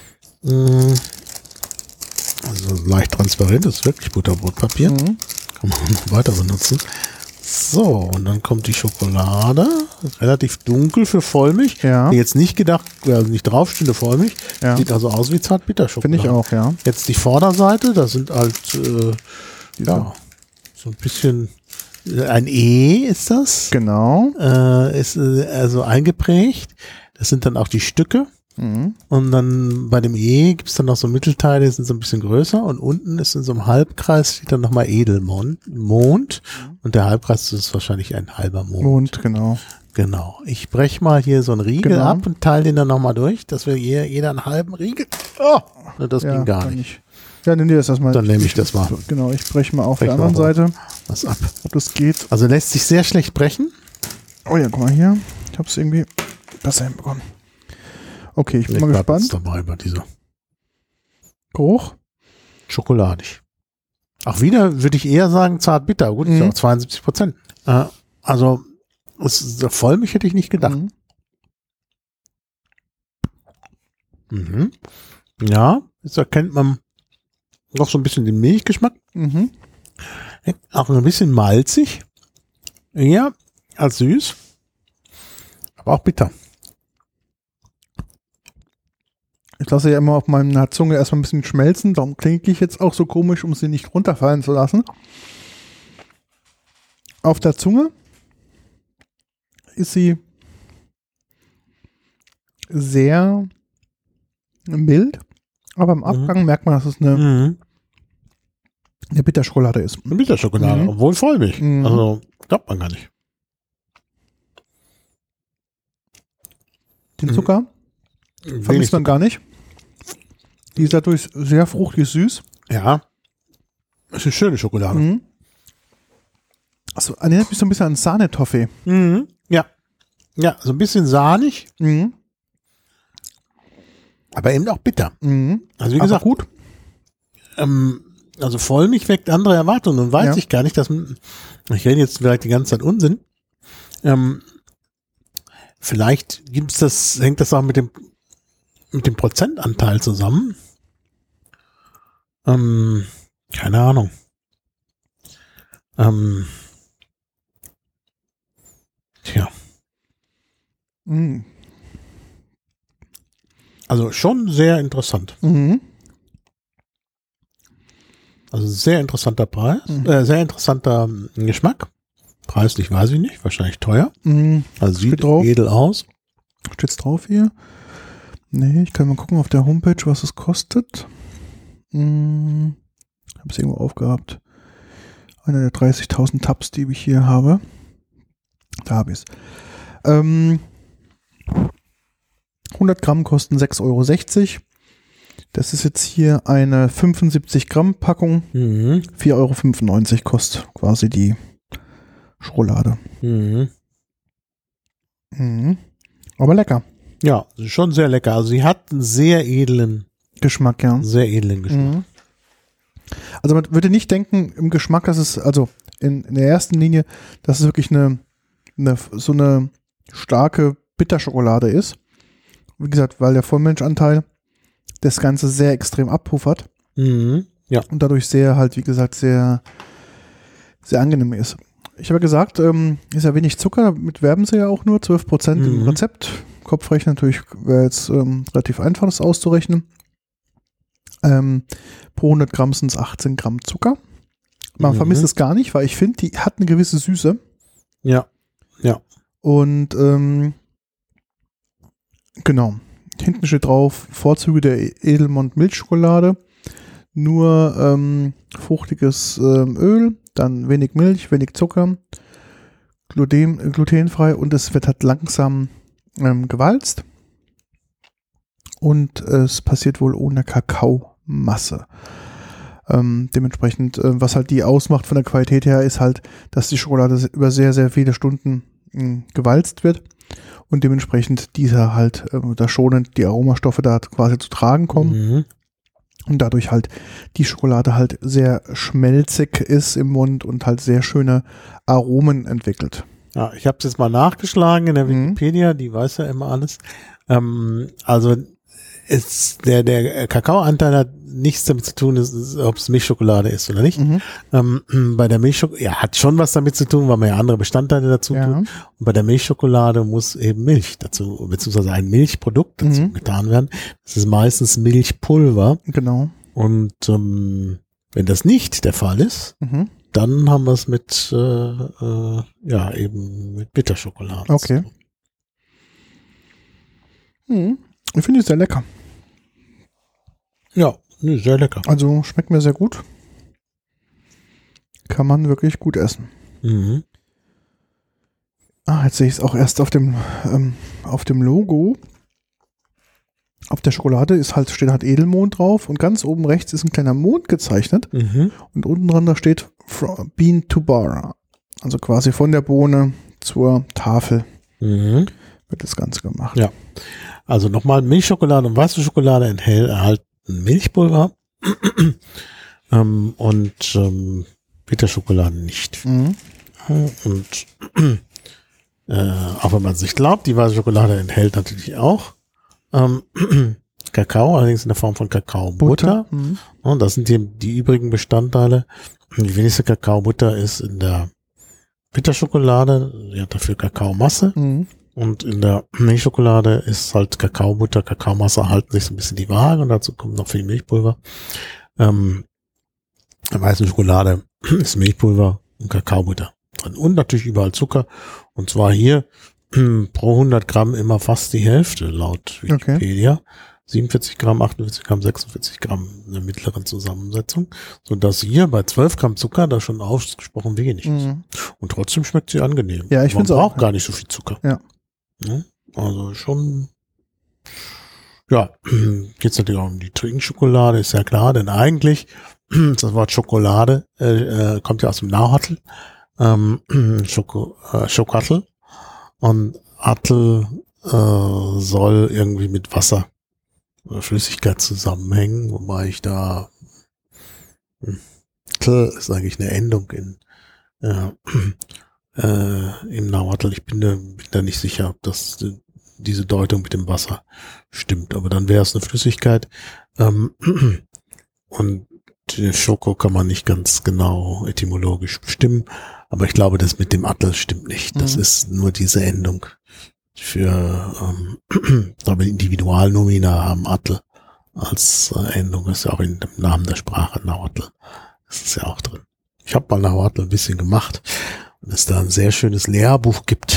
Also leicht transparent, das ist wirklich Butterbrotpapier. Kann man noch weiter benutzen. So, und dann kommt die Schokolade. Relativ dunkel für Vollmilch. Ja. Jetzt nicht gedacht, also nicht draufstehende Vollmilch. Ja. Sieht also aus wie Zartbitterschokolade. Finde ich auch, ja. Jetzt die Vorderseite, da sind halt so ein bisschen ein E ist das. Genau. Ist also eingeprägt. Das sind dann auch die Stücke. Und dann bei dem E gibt es dann noch so Mittelteile, die sind so ein bisschen größer und unten ist in so einem Halbkreis steht dann nochmal Edelmond und der Halbkreis ist wahrscheinlich ein halber Mond. Genau. Genau. Ich breche mal hier so einen Riegel ab und teile den dann nochmal durch, dass wir jeder einen halben Riegel. Oh, das ging gar nicht. Ja, nimm dir das erstmal. Dann nehme ich das mal. Genau, ich breche mal auf der anderen Seite. Was ab. Ob das geht. Also lässt sich sehr schlecht brechen. Oh ja, guck mal hier. Ich habe es irgendwie besser hinbekommen. Okay, ich bin mal gespannt. Dabei bei dieser Geruch. Schokoladig. Auch wieder würde ich eher sagen zartbitter. Gut, ist auch 72%. Also Vollmilch hätte ich nicht gedacht. Ja, jetzt erkennt man noch so ein bisschen den Milchgeschmack. Auch ein bisschen malzig. Ja, als süß. Aber auch bitter. Ich lasse ja immer auf meiner Zunge erstmal ein bisschen schmelzen, darum klinke ich jetzt auch so komisch, um sie nicht runterfallen zu lassen. Auf der Zunge ist sie sehr mild, aber im Abgang merkt man, dass es eine Bitterschokolade ist. Eine Bitterschokolade, obwohl Vollmilch. Also glaubt man gar nicht. Den Zucker vermisst man gar nicht. Die ist dadurch sehr fruchtig süß. Ja. Das ist eine schöne Schokolade. Also erinnert mich so ein bisschen an Sahnetoffee. Ja. Ja, so ein bisschen sahnig. Aber eben auch bitter. Also wie gesagt, gut. Also Vollmilch weckt andere Erwartungen und weiß ich gar nicht, dass ich rede jetzt vielleicht die ganze Zeit Unsinn. Vielleicht hängt das auch mit dem Prozentanteil zusammen. Keine Ahnung. Tja. Also schon sehr interessant. Also sehr interessanter Preis, sehr interessanter Geschmack. Preislich weiß ich nicht, wahrscheinlich teuer. Also sieht edel aus. Steht's drauf hier? Nee, ich kann mal gucken auf der Homepage, was es kostet. Habe es irgendwo aufgehabt. Einer der 30.000 Tabs, die ich hier habe. Da habe ich es. 100 Gramm kosten 6,60 €. Das ist jetzt hier eine 75 Gramm Packung. 4,95 € kostet quasi die Schokolade. Aber lecker. Ja, schon sehr lecker. Also sie hat einen sehr edlen Geschmack, ja. Sehr edlen Geschmack. Also man würde nicht denken im Geschmack, dass es, also in der ersten Linie, dass es wirklich so eine starke Bitterschokolade ist. Wie gesagt, weil der Vollmilchanteil das Ganze sehr extrem abpuffert. Ja. Und dadurch sehr halt, wie gesagt, sehr, sehr angenehm ist. Ich habe gesagt, ist ja wenig Zucker, damit werben sie ja auch nur 12% im Rezept. Kopfrechnen natürlich wäre jetzt relativ einfach, das auszurechnen. Pro 100 Gramm sind es 18 Gramm Zucker. Man vermisst es gar nicht, weil ich finde, die hat eine gewisse Süße. Ja. Und genau. Hinten steht drauf, Vorzüge der Edelmond Milchschokolade. Nur fruchtiges Öl, dann wenig Milch, wenig Zucker, glutenfrei und es wird halt langsam gewalzt. Und es passiert wohl ohne Kakaomasse. Dementsprechend, was halt die ausmacht von der Qualität her, ist halt, dass die Schokolade über sehr, sehr viele Stunden gewalzt wird und dementsprechend dieser halt da schonend die Aromastoffe da quasi zu tragen kommen und dadurch halt die Schokolade halt sehr schmelzig ist im Mund und halt sehr schöne Aromen entwickelt. Ja, ich habe es jetzt mal nachgeschlagen in der Wikipedia, die weiß ja immer alles. Also ist der Kakaoanteil hat nichts damit zu tun, ob es Milchschokolade ist oder nicht. Bei der Milchschokolade, hat schon was damit zu tun, weil man ja andere Bestandteile dazu tut. Und bei der Milchschokolade muss eben Milch dazu, beziehungsweise ein Milchprodukt dazu getan werden. Das ist meistens Milchpulver. Genau. Und wenn das nicht der Fall ist, dann haben wir es mit eben mit Bitterschokolade. Okay. Ich finde es sehr lecker. Ja, sehr lecker. Also schmeckt mir sehr gut. Kann man wirklich gut essen. Jetzt sehe ich es auch erst auf dem Logo. Auf der Schokolade steht halt Edelmond drauf und ganz oben rechts ist ein kleiner Mond gezeichnet. Und unten dran da steht From Bean to Bar. Also quasi von der Bohne zur Tafel wird das Ganze gemacht. Ja. Also nochmal, Milchschokolade und weiße Schokolade enthalten Milchpulver und Bitterschokolade nicht. Und auch wenn man es nicht glaubt, die weiße Schokolade enthält natürlich auch Kakao, allerdings in der Form von Kakaobutter. Und das sind die übrigen Bestandteile. Die wenigste Kakaobutter ist in der Bitterschokolade, die hat dafür Kakaomasse. Und in der Milchschokolade ist halt Kakaobutter, Kakaomasse halten sich so ein bisschen die Waage und dazu kommt noch viel Milchpulver. In der weißen Schokolade ist Milchpulver und Kakaobutter drin. Und natürlich überall Zucker. Und zwar hier pro 100 Gramm immer fast die Hälfte laut Wikipedia. Okay. 47 Gramm, 48 Gramm, 46 Gramm in der mittleren Zusammensetzung. Sodass hier bei 12 Gramm Zucker da schon ausgesprochen wenig ist. Und trotzdem schmeckt sie angenehm. Ja, ich finde es auch. Man braucht gar nicht so viel Zucker. Ja. Also schon, geht's natürlich auch um die Trinkschokolade, ist ja klar, denn eigentlich, das Wort Schokolade kommt ja aus dem Nahuatl, Schokatl, und Atl soll irgendwie mit Wasser oder Flüssigkeit zusammenhängen, wobei ich da, Tl ist eigentlich eine Endung im Nahuatl. Ich bin da nicht sicher, ob das diese Deutung mit dem Wasser stimmt, aber dann wäre es eine Flüssigkeit. Und Schoko kann man nicht ganz genau etymologisch bestimmen, aber ich glaube, das mit dem Atl stimmt nicht. Das ist nur diese Endung für Individualnomina haben Atl als Endung, ist ja auch in dem Namen der Sprache Nahuatl. Das ist ja auch drin. Ich habe mal Nahuatl ein bisschen gemacht. Und es da ein sehr schönes Lehrbuch gibt,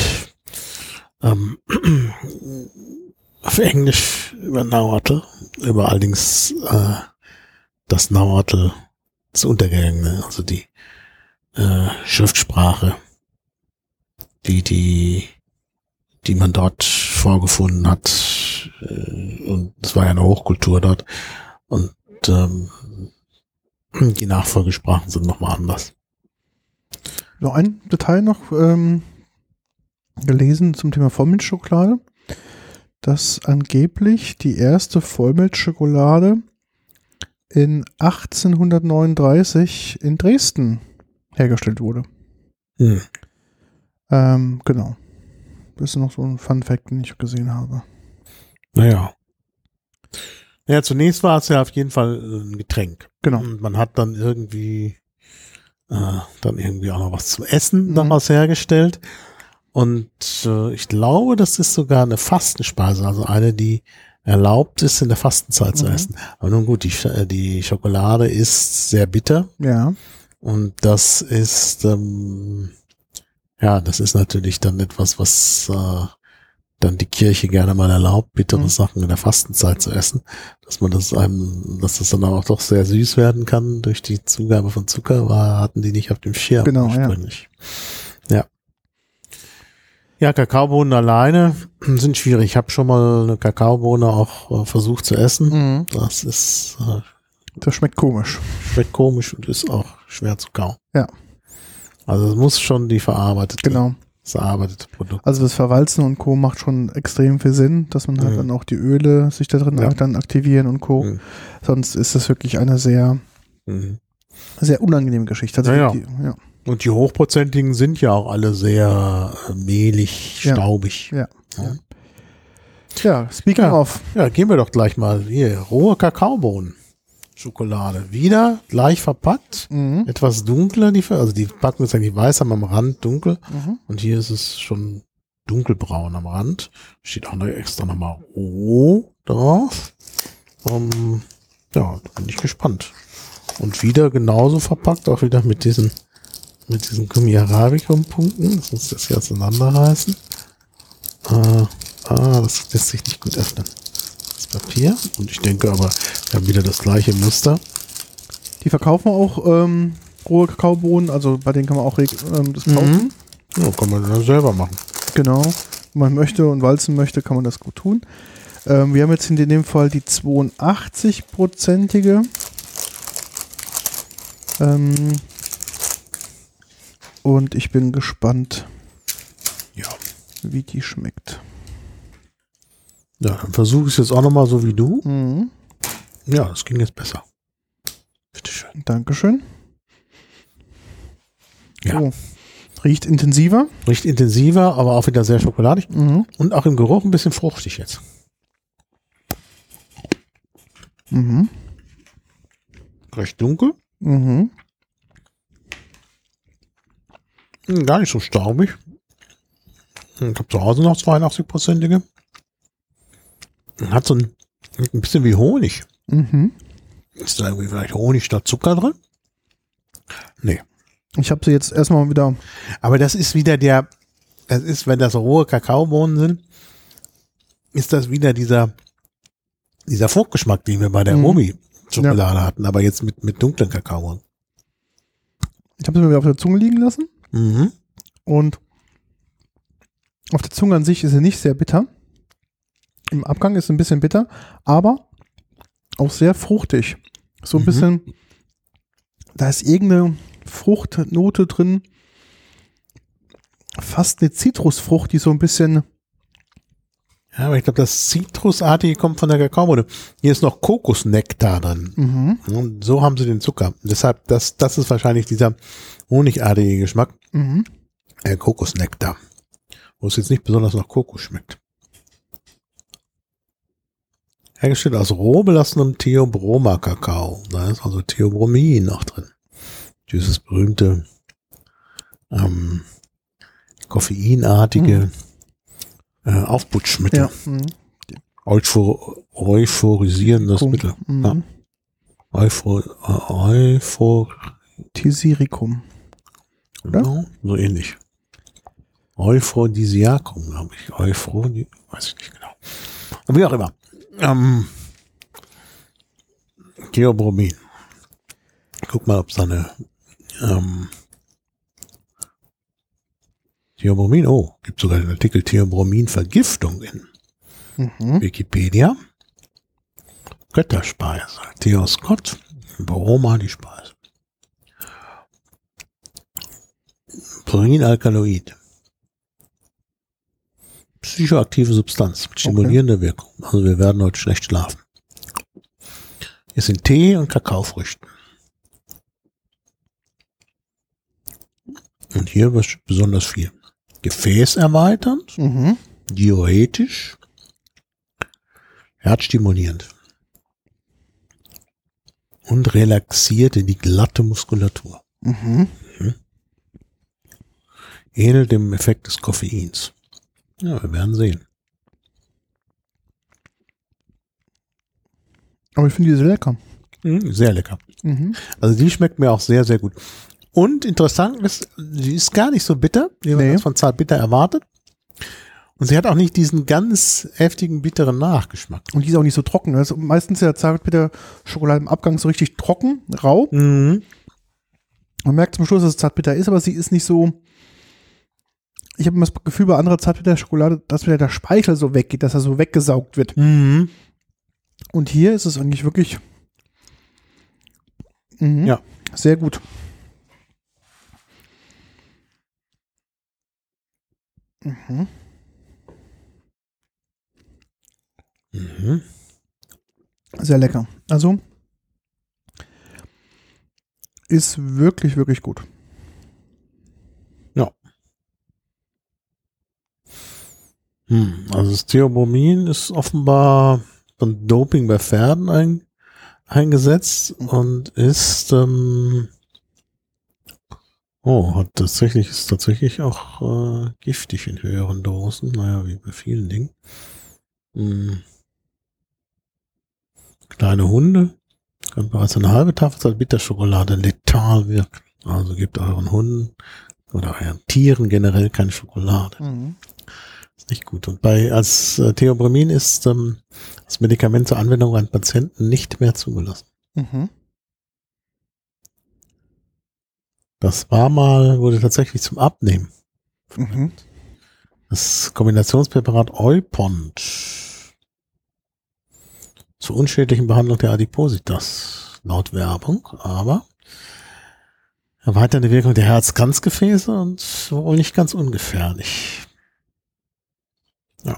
auf Englisch über Nahuatl, über allerdings das Nahuatl, das Untergegangene, also die Schriftsprache, die man dort vorgefunden hat, und es war ja eine Hochkultur dort, und die Nachfolgesprachen sind nochmal anders. Noch ein Detail noch gelesen zum Thema Vollmilchschokolade, dass angeblich die erste Vollmilchschokolade in 1839 in Dresden hergestellt wurde. Genau. Das ist noch so ein Fun-Fact, den ich gesehen habe. Naja, zunächst war es ja auf jeden Fall ein Getränk. Genau. Und man hat dann irgendwie auch noch was zum Essen daraus hergestellt. Und ich glaube, das ist sogar eine Fastenspeise, also eine, die erlaubt ist, in der Fastenzeit zu essen. Aber nun gut, die Schokolade ist sehr bitter. Ja. Und das ist, das ist natürlich dann etwas, was dann die Kirche gerne mal erlaubt, bittere Sachen in der Fastenzeit zu essen, dass das dann auch doch sehr süß werden kann durch die Zugabe von Zucker, hatten die nicht auf dem Schirm ursprünglich. Ja. Ja, Kakaobohnen alleine sind schwierig. Ich habe schon mal eine Kakaobohne auch versucht zu essen. Das schmeckt komisch. Schmeckt komisch und ist auch schwer zu kauen. Ja. Also es muss schon das verarbeitete Produkt. Also das Verwalzen und Co. macht schon extrem viel Sinn, dass man halt dann auch die Öle sich da drin dann aktivieren und Co. Sonst ist das wirklich eine sehr, sehr unangenehme Geschichte. Also Und die hochprozentigen sind ja auch alle sehr mehlig, staubig. Ja, speaking of. Ja, gehen wir doch gleich mal hier. Rohe Kakaobohnen. Schokolade. Wieder gleich verpackt. Etwas dunkler. Die Packung ist eigentlich weiß, aber am Rand dunkel. Und hier ist es schon dunkelbraun am Rand. Steht auch noch extra nochmal O drauf. Da bin ich gespannt. Und wieder genauso verpackt, auch wieder mit diesen Gummi Arabicum-Punkten. Lass uns das hier auseinanderreißen. Das lässt sich nicht gut öffnen. Das Papier. Und ich denke aber, wir haben wieder das gleiche Muster. Die verkaufen auch rohe Kakaobohnen, also bei denen kann man auch das kaufen. Ja, kann man dann selber machen. Genau. Wenn man möchte und walzen möchte, kann man das gut tun. Wir haben jetzt in dem Fall die 82-prozentige. Und ich bin gespannt, wie die schmeckt. Ja, dann versuche ich es jetzt auch nochmal so wie du. Ja, das ging jetzt besser. Bitteschön. Dankeschön. Ja. So. Riecht intensiver. Riecht intensiver, aber auch wieder sehr schokoladig. Und auch im Geruch ein bisschen fruchtig jetzt. Recht dunkel. Gar nicht so staubig. Ich habe zu Hause noch 82-prozentige. Hat so ein bisschen wie Honig. Ist da irgendwie vielleicht Honig statt Zucker drin? Nee. Ich habe sie jetzt erstmal wieder. Aber das ist wieder wenn das rohe Kakaobohnen sind, ist das wieder dieser Fruchtgeschmack, den wir bei der Omi-Schokolade hatten, aber jetzt mit dunklen Kakaobohnen. Ich habe sie mir wieder auf der Zunge liegen lassen. Und auf der Zunge an sich ist sie nicht sehr bitter. Im Abgang ist sie ein bisschen bitter, aber auch sehr fruchtig. So ein bisschen, da ist irgendeine Fruchtnote drin, fast eine Zitrusfrucht, die so ein bisschen. Ja, aber ich glaube, das Zitrusartige kommt von der Kakaobohne. Hier ist noch Kokosnektar drin. Und so haben sie den Zucker. Deshalb, das ist wahrscheinlich dieser honigartige Geschmack. Kokosnektar. Wo es jetzt nicht besonders nach Kokos schmeckt. Hergestellt aus roh belassenem Theobroma-Kakao. Da ist also Theobromin noch drin. Dieses berühmte koffeinartige Aufputschmittel. Euphorisierendes Mittel. Tisiricum. Oder? Genau, so ähnlich. Euphrodisiakum, glaube ich. Weiß ich nicht genau. Aber wie auch immer. Theobromin. Guck mal, ob es da eine Theobromin, gibt sogar den Artikel Theobromin-Vergiftung in Wikipedia. Götterspeise. Theos Gott, Broma die Speise. Purinalkaloid. Psychoaktive Substanz mit stimulierender Wirkung. Also wir werden heute schlecht schlafen. Ist in Tee und Kakaofrüchten. Und hier besonders viel. Gefäßerweiternd, diuretisch, herzstimulierend und relaxiert in die glatte Muskulatur. Ähnelt dem Effekt des Koffeins. Ja, wir werden sehen. Aber ich finde die sehr lecker. Sehr lecker. Also die schmeckt mir auch sehr, sehr gut. Und interessant ist, sie ist gar nicht so bitter, wie man das von Zartbitter erwartet. Und sie hat auch nicht diesen ganz heftigen, bitteren Nachgeschmack. Und die ist auch nicht so trocken. Also meistens ist ja Zartbitter-Schokolade im Abgang so richtig trocken, rau. Mhm. Man merkt zum Schluss, dass es Zartbitter ist, aber sie ist nicht so. Ich habe immer das Gefühl bei anderer Zartbitter-Schokolade, dass wieder der Speichel so weggeht, dass er so weggesaugt wird. Mhm. Und hier ist es eigentlich wirklich sehr gut. Mhm. Mhm. Sehr lecker. Also ist wirklich, wirklich gut. Ja. Also das Theobromin ist offenbar von Doping bei Pferden eingesetzt und ist ist tatsächlich auch giftig in höheren Dosen. Naja, wie bei vielen Dingen. Kleine Hunde können bereits eine halbe Tafel Bitterschokolade letal wirken. Also gebt euren Hunden oder euren Tieren generell keine Schokolade. Mhm. Ist nicht gut. Und als Theobramin ist das Medikament zur Anwendung an Patienten nicht mehr zugelassen. Mhm. Das wurde tatsächlich zum Abnehmen. Mhm. Das Kombinationspräparat Eupont zur unschädlichen Behandlung der Adipositas, laut Werbung, aber erweiternde Wirkung der Herz-Kranzgefäße und wohl nicht ganz ungefährlich. Ja.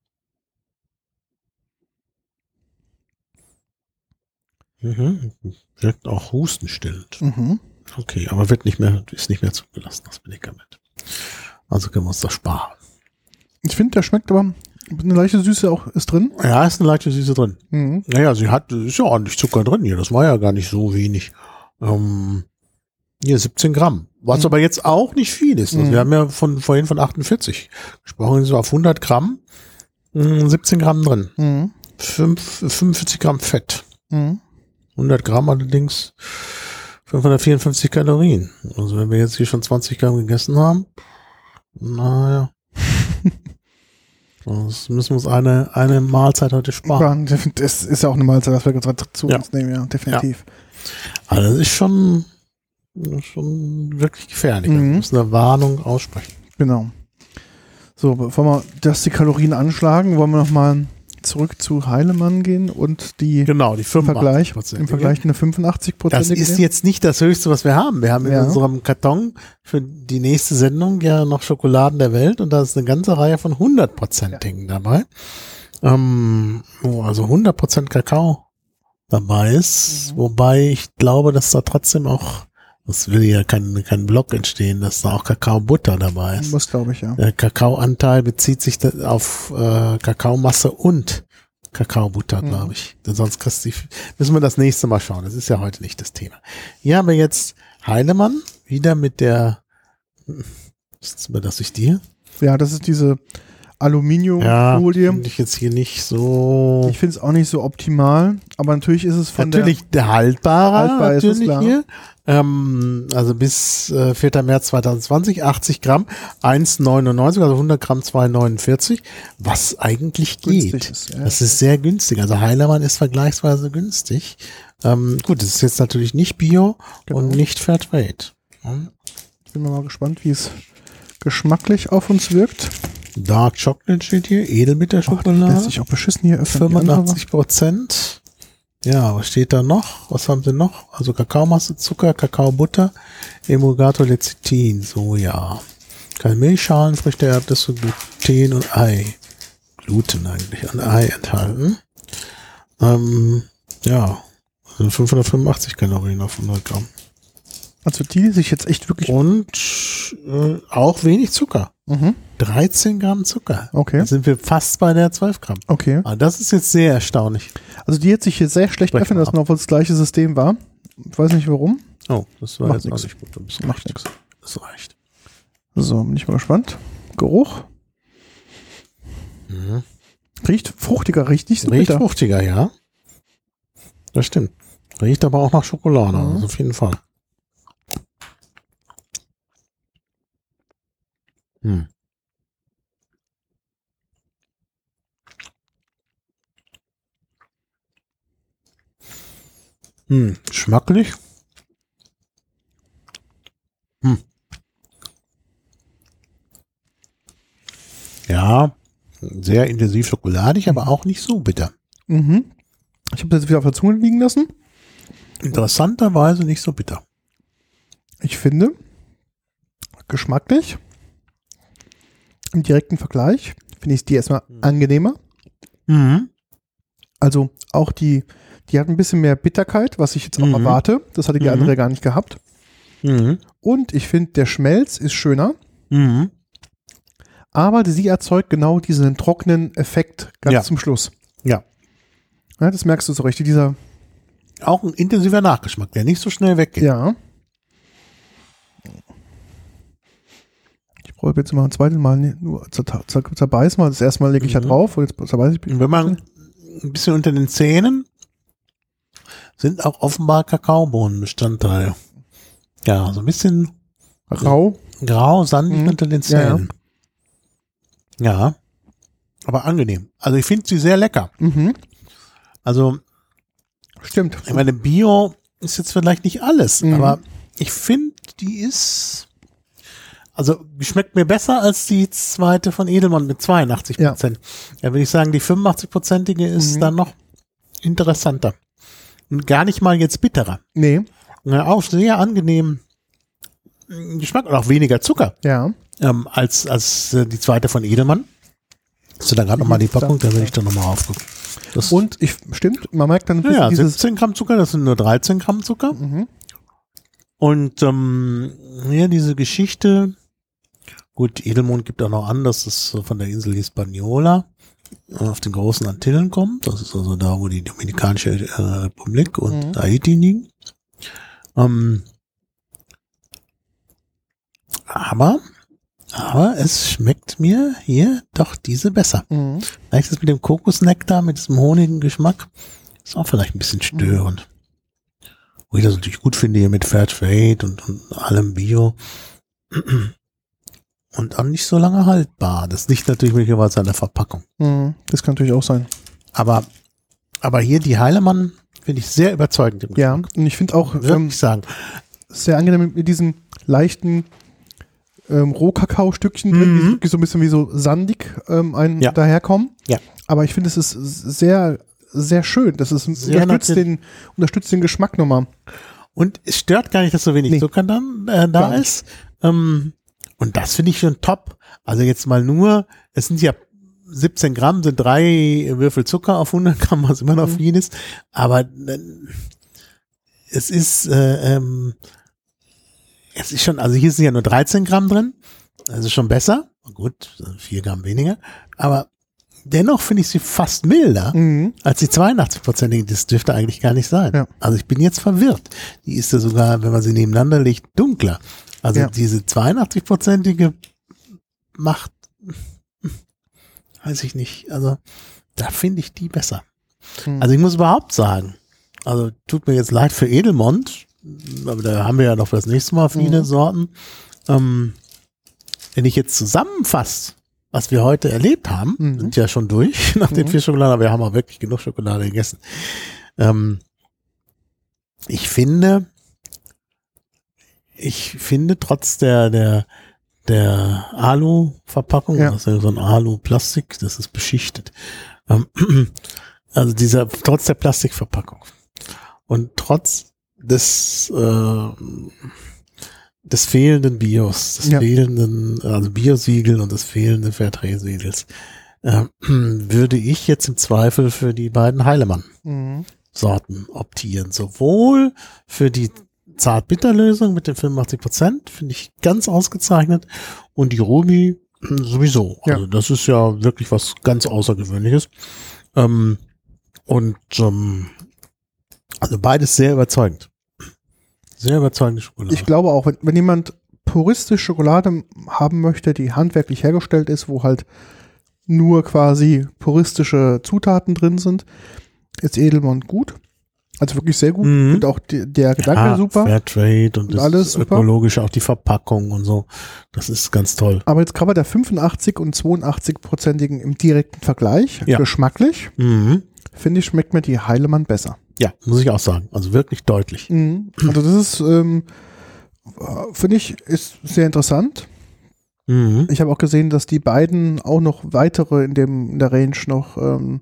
Wirkt auch hustenstillend. Mhm. Okay, aber ist nicht mehr zugelassen, das Medikament. Also können wir uns das sparen. Ich finde, der schmeckt aber eine leichte Süße auch ist drin. Ja, ist eine leichte Süße drin. Mhm. Naja, ist ja ordentlich Zucker drin hier. Das war ja gar nicht so wenig. Hier 17 Gramm. Was aber jetzt auch nicht viel ist. Also wir haben ja vorhin von 48 gesprochen, so auf 100 Gramm. 17 Gramm drin. 45 Gramm Fett. 100 Gramm allerdings 554 Kalorien. Also wenn wir jetzt hier schon 20 Gramm gegessen haben, naja. Das müssen wir uns eine Mahlzeit heute sparen. Das ist ja auch eine Mahlzeit, was wir zu uns nehmen, ja, definitiv. Ja. Also das ist schon wirklich gefährlich. Wir müssen eine Warnung aussprechen. Genau. So, bevor wir die Kalorien anschlagen, wollen wir nochmal zurück zu Heilemann gehen und die 85%. Im Vergleich eine 85%. Das ist jetzt nicht das Höchste, was wir haben. Wir haben in unserem Karton für die nächste Sendung ja noch Schokoladen der Welt und da ist eine ganze Reihe von 100%igen dabei. Also 100% Kakao dabei ist, wobei ich glaube, dass da trotzdem auch, das will ja kein Block entstehen, dass da auch Kakaobutter dabei ist. Das glaube ich, ja. Der Kakaoanteil bezieht sich auf Kakaomasse und Kakaobutter, glaube ich. Denn sonst müssen wir das nächste Mal schauen. Das ist ja heute nicht das Thema. Hier haben wir jetzt Heilemann wieder mit der, ist das nicht die? Ja, das ist diese Aluminiumfolie. Finde ich jetzt hier nicht so. Ich finde es auch nicht so optimal, aber natürlich ist es der haltbarer. Haltbar natürlich ist es, klar. hier. Also bis 4. März 2020, 80 Gramm, 1,99, also 100 Gramm 2,49, was eigentlich geht. Ist, ja. Das ist sehr günstig. Also Heilemann ist vergleichsweise günstig. Gut, das ist jetzt natürlich nicht Bio und nicht Fairtrade. Bin mal gespannt, wie es geschmacklich auf uns wirkt. Dark Chocolate steht hier, Edelbitterschokolade. Lässt sich auch beschissen hier öffnen. 85%. Ja, was steht da noch? Was haben sie noch? Also Kakaomasse, Zucker, Kakaobutter, Emulgator, Lecithin, Soja. Keine Milchschalen, Früchte, Erdnüsse, Gluten und Ei. Gluten eigentlich, ein Ei enthalten. Ja, also 585 Kalorien auf 100 Gramm. Also die sich jetzt echt wirklich... Und auch wenig Zucker. 13 Gramm Zucker. Okay. Da sind wir fast bei der 12 Gramm. Okay. Aber das ist jetzt sehr erstaunlich. Also die hat sich hier sehr schlecht öffnen lassen, obwohl es das gleiche System war. Ich weiß nicht warum. Oh, das war Macht jetzt nix. auch nicht gut. Das Macht nichts. Das reicht. So, bin ich mal gespannt. Geruch. Riecht fruchtiger, richtig? Riecht fruchtiger, ja. Das stimmt. Riecht aber auch nach Schokolade, also auf jeden Fall. Schmacklich. Ja, sehr intensiv schokoladig, aber auch nicht so bitter. Mhm. Ich habe das jetzt wieder auf der Zunge liegen lassen. Interessanterweise nicht so bitter. Ich finde, geschmacklich, im direkten Vergleich, finde ich die erstmal angenehmer. Mhm. Also auch die hat ein bisschen mehr Bitterkeit, was ich jetzt auch erwarte. Das hatte die andere gar nicht gehabt. Mhm. Und ich finde, der Schmelz ist schöner. Mhm. Aber sie erzeugt genau diesen trockenen Effekt ganz zum Schluss. Ja. Ja, das merkst du so richtig, dieser... Auch ein intensiver Nachgeschmack, der nicht so schnell weggeht. Ja. Ich brauche jetzt immer ein zweites Mal nur zerbeißen, weil das erste Mal lege ich ja drauf und jetzt zerbeiße ich. Und wenn man ein bisschen unter den Zähnen sind auch offenbar Kakaobohnenbestandteile. Ja, so ein bisschen grau, sandig unter den Zähnen. Ja, aber angenehm. Also ich finde sie sehr lecker. Mhm. Also stimmt. Ich meine, Bio ist jetzt vielleicht nicht alles, aber ich finde, die ist, also die schmeckt mir besser als die zweite von Edelmann mit 82%. Ja, würde ich sagen, die 85%ige ist dann noch interessanter. Und gar nicht mal jetzt bitterer. Nee. Ja, auch sehr angenehm Geschmack und auch weniger Zucker. Ja. Als die zweite von Edelmann. Hast du da gerade nochmal die Packung? Da will ich dann nochmal aufgucken. Und stimmt, man merkt dann ja, 17 Gramm Zucker, das sind nur 13 Gramm Zucker. Mhm. Und ja, diese Geschichte, gut, Edelmond gibt auch noch an, dass es von der Insel Hispaniola auf den großen Antillen kommt. Das ist also da, wo die Dominikanische Republik und Haiti liegen. Aber es schmeckt mir hier doch diese besser. Vielleicht ist es mit dem Kokosnektar, mit diesem honigen Geschmack, ist auch vielleicht ein bisschen störend. Wo ich das natürlich gut finde hier mit Fairtrade und allem Bio. Und auch nicht so lange haltbar. Das liegt natürlich möglicherweise an der Verpackung. Das kann natürlich auch sein. Aber hier die Heilemann finde ich sehr überzeugend. Im ja, und ich finde auch wirklich sagen, sehr angenehm mit diesen leichten Rohkakao-Stückchen drin, die so ein bisschen wie so sandig daherkommen. Ja. Aber ich finde, es ist sehr, sehr schön. Das ist unterstützt den Geschmack nochmal. Und es stört gar nicht, dass so wenig Zucker dann da ist. Und das finde ich schon top. Also jetzt mal nur, es sind ja 17 Gramm, sind 3 Würfel Zucker auf 100 Gramm, was immer noch viel ist. Aber es ist schon, also hier sind ja nur 13 Gramm drin. Also schon besser. Gut, 4 Gramm weniger. Aber dennoch finde ich sie fast milder als die 82%. Das dürfte eigentlich gar nicht sein. Ja. Also ich bin jetzt verwirrt. Die ist ja sogar, wenn man sie nebeneinander legt, dunkler. Also diese 82%ige macht, weiß ich nicht. Also da finde ich die besser. Also ich muss überhaupt sagen, also tut mir jetzt leid für Edelmond, aber da haben wir ja noch für das nächste Mal viele Sorten. Wenn ich jetzt zusammenfasse, was wir heute erlebt haben, sind ja schon durch nach den 4 Schokoladen, aber wir haben auch wirklich genug Schokolade gegessen. Ich finde trotz der Alu-Verpackung, das ist ja so ein Alu-Plastik, das ist beschichtet. Also trotz der Plastikverpackung und trotz des fehlenden Bios, des fehlenden, also Biosiegel und des fehlenden Fairtrade-Siegels, würde ich jetzt im Zweifel für die beiden Heilemann-Sorten optieren. Sowohl für die Zart-Bitter-Lösung mit den 85%, finde ich ganz ausgezeichnet, und die Ruby sowieso. Also das ist ja wirklich was ganz Außergewöhnliches. Also beides sehr überzeugend. Sehr überzeugende Schokolade. Ich glaube auch, wenn jemand puristisch Schokolade haben möchte, die handwerklich hergestellt ist, wo halt nur quasi puristische Zutaten drin sind, ist Edelmond gut. Also wirklich sehr gut. Und auch der Gedanke super. Fairtrade und das alles super. Ökologische, auch die Verpackung und so. Das ist ganz toll. Aber jetzt kann man der 85 und 82-prozentigen im direkten Vergleich, geschmacklich, finde ich, schmeckt mir die Heilemann besser. Ja, muss ich auch sagen. Also wirklich deutlich. Also das ist, finde ich, ist sehr interessant. Ich habe auch gesehen, dass die beiden auch noch weitere in der Range noch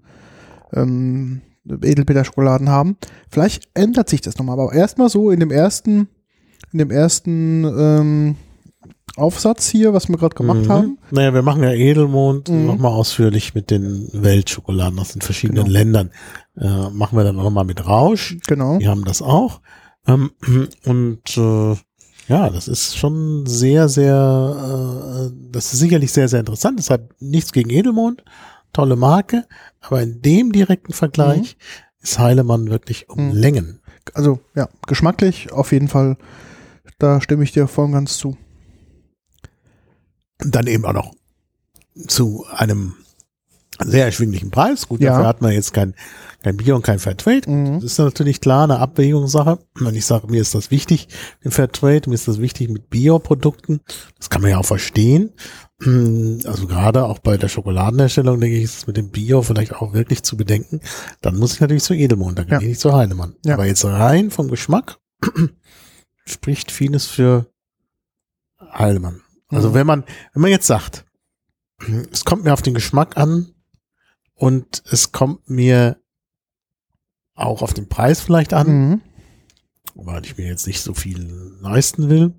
Edelpeter-Schokoladen haben. Vielleicht ändert sich das nochmal, aber erstmal so in dem ersten Aufsatz hier, was wir gerade gemacht haben. Naja, wir machen ja Edelmond nochmal ausführlich mit den Weltschokoladen aus den verschiedenen Ländern. Machen wir dann nochmal mit Rausch. Genau. Die haben das auch. Ja, das ist schon sehr, sehr, das ist sicherlich sehr, sehr interessant. Deshalb nichts gegen Edelmond, tolle Marke, aber in dem direkten Vergleich ist Heilemann wirklich um Längen. Also ja, geschmacklich auf jeden Fall, da stimme ich dir voll und ganz zu. Und dann eben auch noch zu einem sehr erschwinglichen Preis. Gut, dafür hat man jetzt kein Bio und kein Fairtrade. Das ist natürlich klar eine Abwägungssache. Wenn ich sage, mir ist das wichtig mit Fairtrade, mir ist das wichtig mit Bioprodukten, das kann man ja auch verstehen. Also gerade auch bei der Schokoladenherstellung, denke ich, ist es mit dem Bio vielleicht auch wirklich zu bedenken. Dann muss ich natürlich zu Edelmond, dann gehe ich zu Heilemann. Ja. Aber jetzt rein vom Geschmack spricht vieles für Heilemann. Also wenn man jetzt sagt, es kommt mir auf den Geschmack an und es kommt mir auch auf den Preis vielleicht an, weil ich mir jetzt nicht so viel leisten will,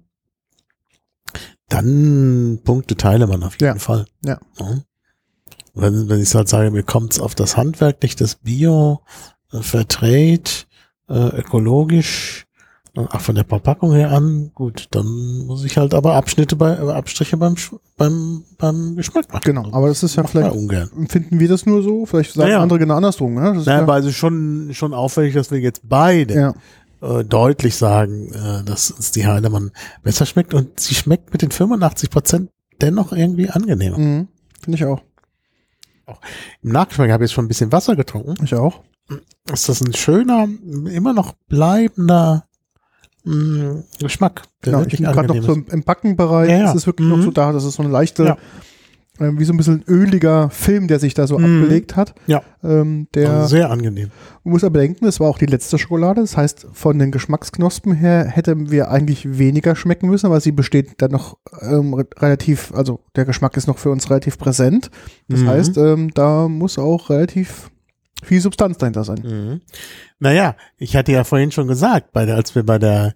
dann punktet Heilemann auf jeden Fall. Ja. Wenn ich halt sage, mir kommt es auf das Handwerk, nicht das Bio, Fairtrade, ökologisch, auch von der Verpackung her an, gut, dann muss ich halt aber Abstriche beim Geschmack machen. Genau, aber das ist ja vielleicht, empfinden wir das nur so, vielleicht sagen andere genau andersrum. Ne? Das aber es ist schon auffällig, dass wir jetzt beide deutlich sagen, dass uns die Heilemann besser schmeckt und sie schmeckt mit den 85% dennoch irgendwie angenehmer. Finde ich auch. Im Nachgeschmack habe ich jetzt schon ein bisschen Wasser getrunken. Ich auch. Ist das ein schöner, immer noch bleibender Geschmack. Genau, ich bin gerade noch so im Backenbereich, ist es wirklich noch so da, das ist so eine leichte, wie so ein bisschen öliger Film, der sich da so abgelegt hat. Ja, also sehr angenehm. Man muss aber bedenken, es war auch die letzte Schokolade, das heißt, von den Geschmacksknospen her hätten wir eigentlich weniger schmecken müssen, aber sie besteht dann noch relativ, also der Geschmack ist noch für uns relativ präsent. Das heißt, da muss auch relativ viel Substanz dahinter sein. Naja, ich hatte ja vorhin schon gesagt, als wir bei der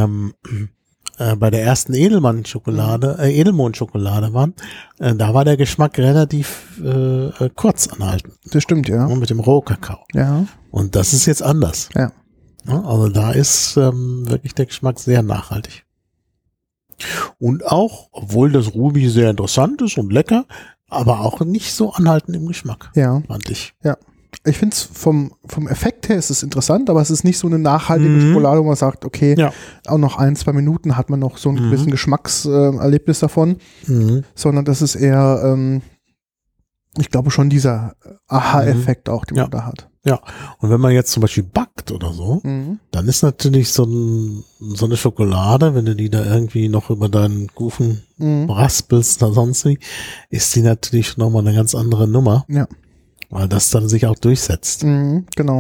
ersten Edelmond-Schokolade waren, da war der Geschmack relativ kurz anhalten. Das stimmt, ja. Mit dem Rohkakao. Ja. Und das ist jetzt anders. Ja. Also da ist wirklich der Geschmack sehr nachhaltig. Und auch, obwohl das Ruby sehr interessant ist und lecker, aber auch nicht so anhaltend im Geschmack. Ja. Fand ich. Ja. Ich finde es vom Effekt her ist es interessant, aber es ist nicht so eine nachhaltige Schokolade, wo man sagt, okay, auch noch 1-2 Minuten hat man noch so einen gewissen Geschmackserlebnis davon, sondern das ist eher, ich glaube schon dieser Aha-Effekt auch, den man da hat. Ja, und wenn man jetzt zum Beispiel backt oder so, dann ist natürlich so eine Schokolade, wenn du die da irgendwie noch über deinen Kuchen raspelst oder sonst wie, ist die natürlich nochmal eine ganz andere Nummer. Ja. Weil das dann sich auch durchsetzt. Genau.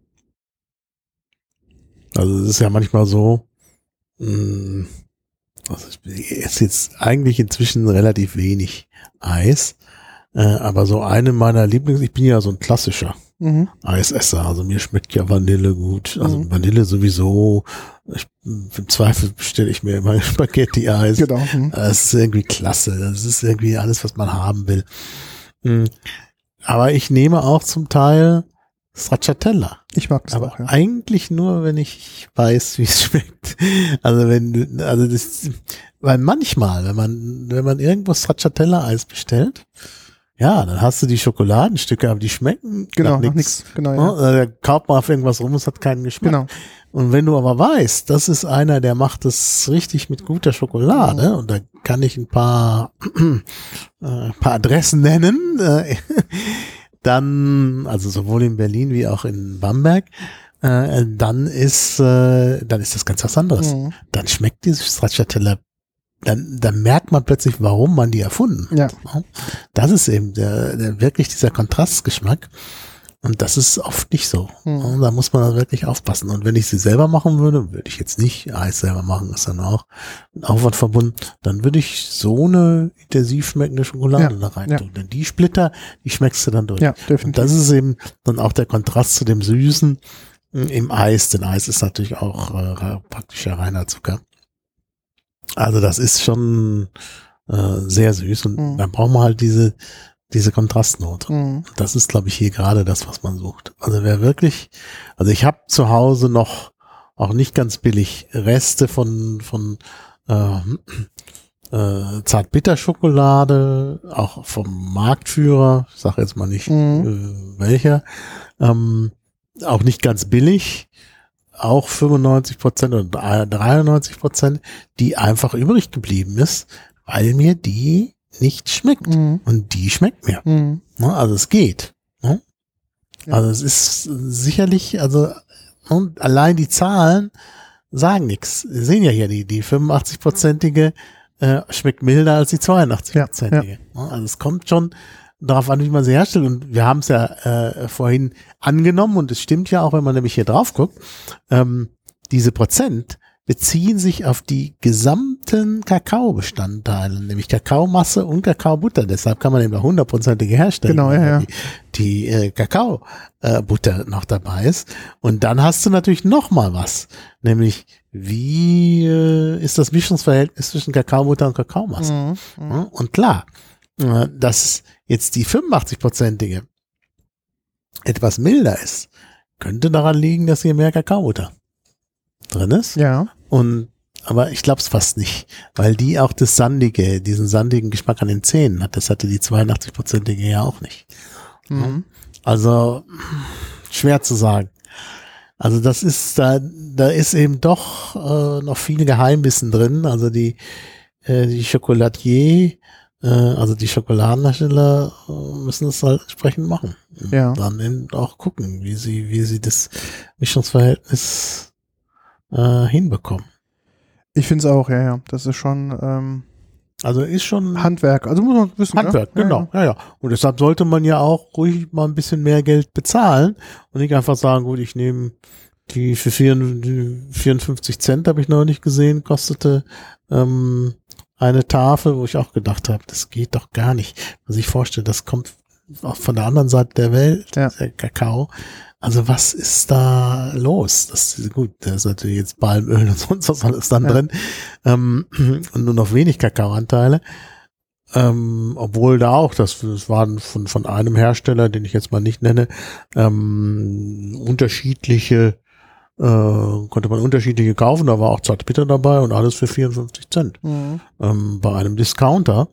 Also es ist ja manchmal so, also es ist jetzt eigentlich inzwischen relativ wenig Eis, aber so eine meiner ich bin ja so ein klassischer Eisesser, also mir schmeckt ja Vanille gut, also Vanille sowieso, im Zweifel bestelle ich mir immer Spaghetti-Eis. Genau. Das ist irgendwie klasse, das ist irgendwie alles, was man haben will. Aber ich nehme auch zum Teil Stracciatella. Ich mag das aber auch, ja. Eigentlich nur, wenn ich weiß, wie es schmeckt. Also weil manchmal, wenn man irgendwo Stracciatella-Eis bestellt, ja, dann hast du die Schokoladenstücke, aber die schmecken nach nichts. Nix. Genau, ja. Da kaut man auf irgendwas rum, es hat keinen Geschmack. Genau. Und wenn du aber weißt, das ist einer, der macht es richtig mit guter Schokolade, und da kann ich ein paar Adressen nennen, dann, also sowohl in Berlin wie auch in Bamberg, dann ist das ganz was anderes. Dann schmeckt diese Stracciatella, dann merkt man plötzlich, warum man die erfunden hat. Ja. Das ist eben der wirklich dieser Kontrastgeschmack. Und das ist oft nicht so. Da muss man wirklich aufpassen. Und wenn ich sie selber machen würde ich jetzt nicht Eis selber machen, ist dann auch mit Aufwand verbunden, dann würde ich so eine intensiv schmeckende Schokolade da rein tun. Denn die Splitter, die schmeckst du dann durch. Ja, definitiv. Und das ist eben dann auch der Kontrast zu dem Süßen im Eis. Denn Eis ist natürlich auch praktisch reiner Zucker. Also das ist schon sehr süß. Und dann braucht man halt diese Kontrastnote. Das ist, glaube ich, hier gerade das, was man sucht. Also ich habe zu Hause noch auch nicht ganz billig Reste von Zartbitterschokolade, auch vom Marktführer, ich sage jetzt mal nicht welcher, auch nicht ganz billig, auch 95% oder 93%, die einfach übrig geblieben ist, weil mir die nicht schmeckt. Und die schmeckt mir. Also es geht. Ja. Also es ist sicherlich, und allein die Zahlen sagen nichts. Wir sehen ja hier, die 85-prozentige schmeckt milder als die 82-prozentige. Ja. Also es kommt schon darauf an, wie man sie herstellt. Und wir haben es ja vorhin angenommen, und es stimmt ja auch, wenn man nämlich hier drauf guckt, diese Prozent beziehen sich auf die gesamten Kakaobestandteile, nämlich Kakaomasse und Kakaobutter. Deshalb kann man eben auch 100%ige herstellen. Genau, ja. Die Kakaobutter noch dabei ist. Und dann hast du natürlich noch mal was, nämlich wie ist das Mischungsverhältnis zwischen Kakaobutter und Kakaomasse? Und klar, dass jetzt die 85%ige etwas milder ist, könnte daran liegen, dass hier mehr Kakaobutter drin ist. Ja. Aber ich glaube es fast nicht, weil die auch diesen sandigen Geschmack an den Zähnen hat. Das hatte die 82%ige ja auch nicht. Also schwer zu sagen. Also das ist, da ist eben doch noch viel Geheimwissen drin. Also die Chocolatier, also die Schokoladenhersteller müssen es halt entsprechend machen. Und dann eben auch gucken, wie sie das Mischungsverhältnis hinbekommen. Ich finde es auch, ja. Das ist schon also ist schon Handwerk. Also muss man wissen. Handwerk, genau. Ja. Und deshalb sollte man ja auch ruhig mal ein bisschen mehr Geld bezahlen und nicht einfach sagen, gut, ich nehme die für 54 Cent, habe ich noch nicht gesehen, kostete eine Tafel, wo ich auch gedacht habe, das geht doch gar nicht. Was ich vorstelle, das kommt auch von der anderen Seite der Welt, der Kakao. Also was ist da los? Das ist gut, da ist natürlich jetzt Palmöl und sonst was alles dann drin und nur noch wenig Kakaoanteile. Obwohl da auch, das waren von einem Hersteller, den ich jetzt mal nicht nenne, unterschiedliche, konnte man unterschiedliche kaufen, da war auch Zartbitter dabei und alles für 54 Cent. Bei einem Discounter.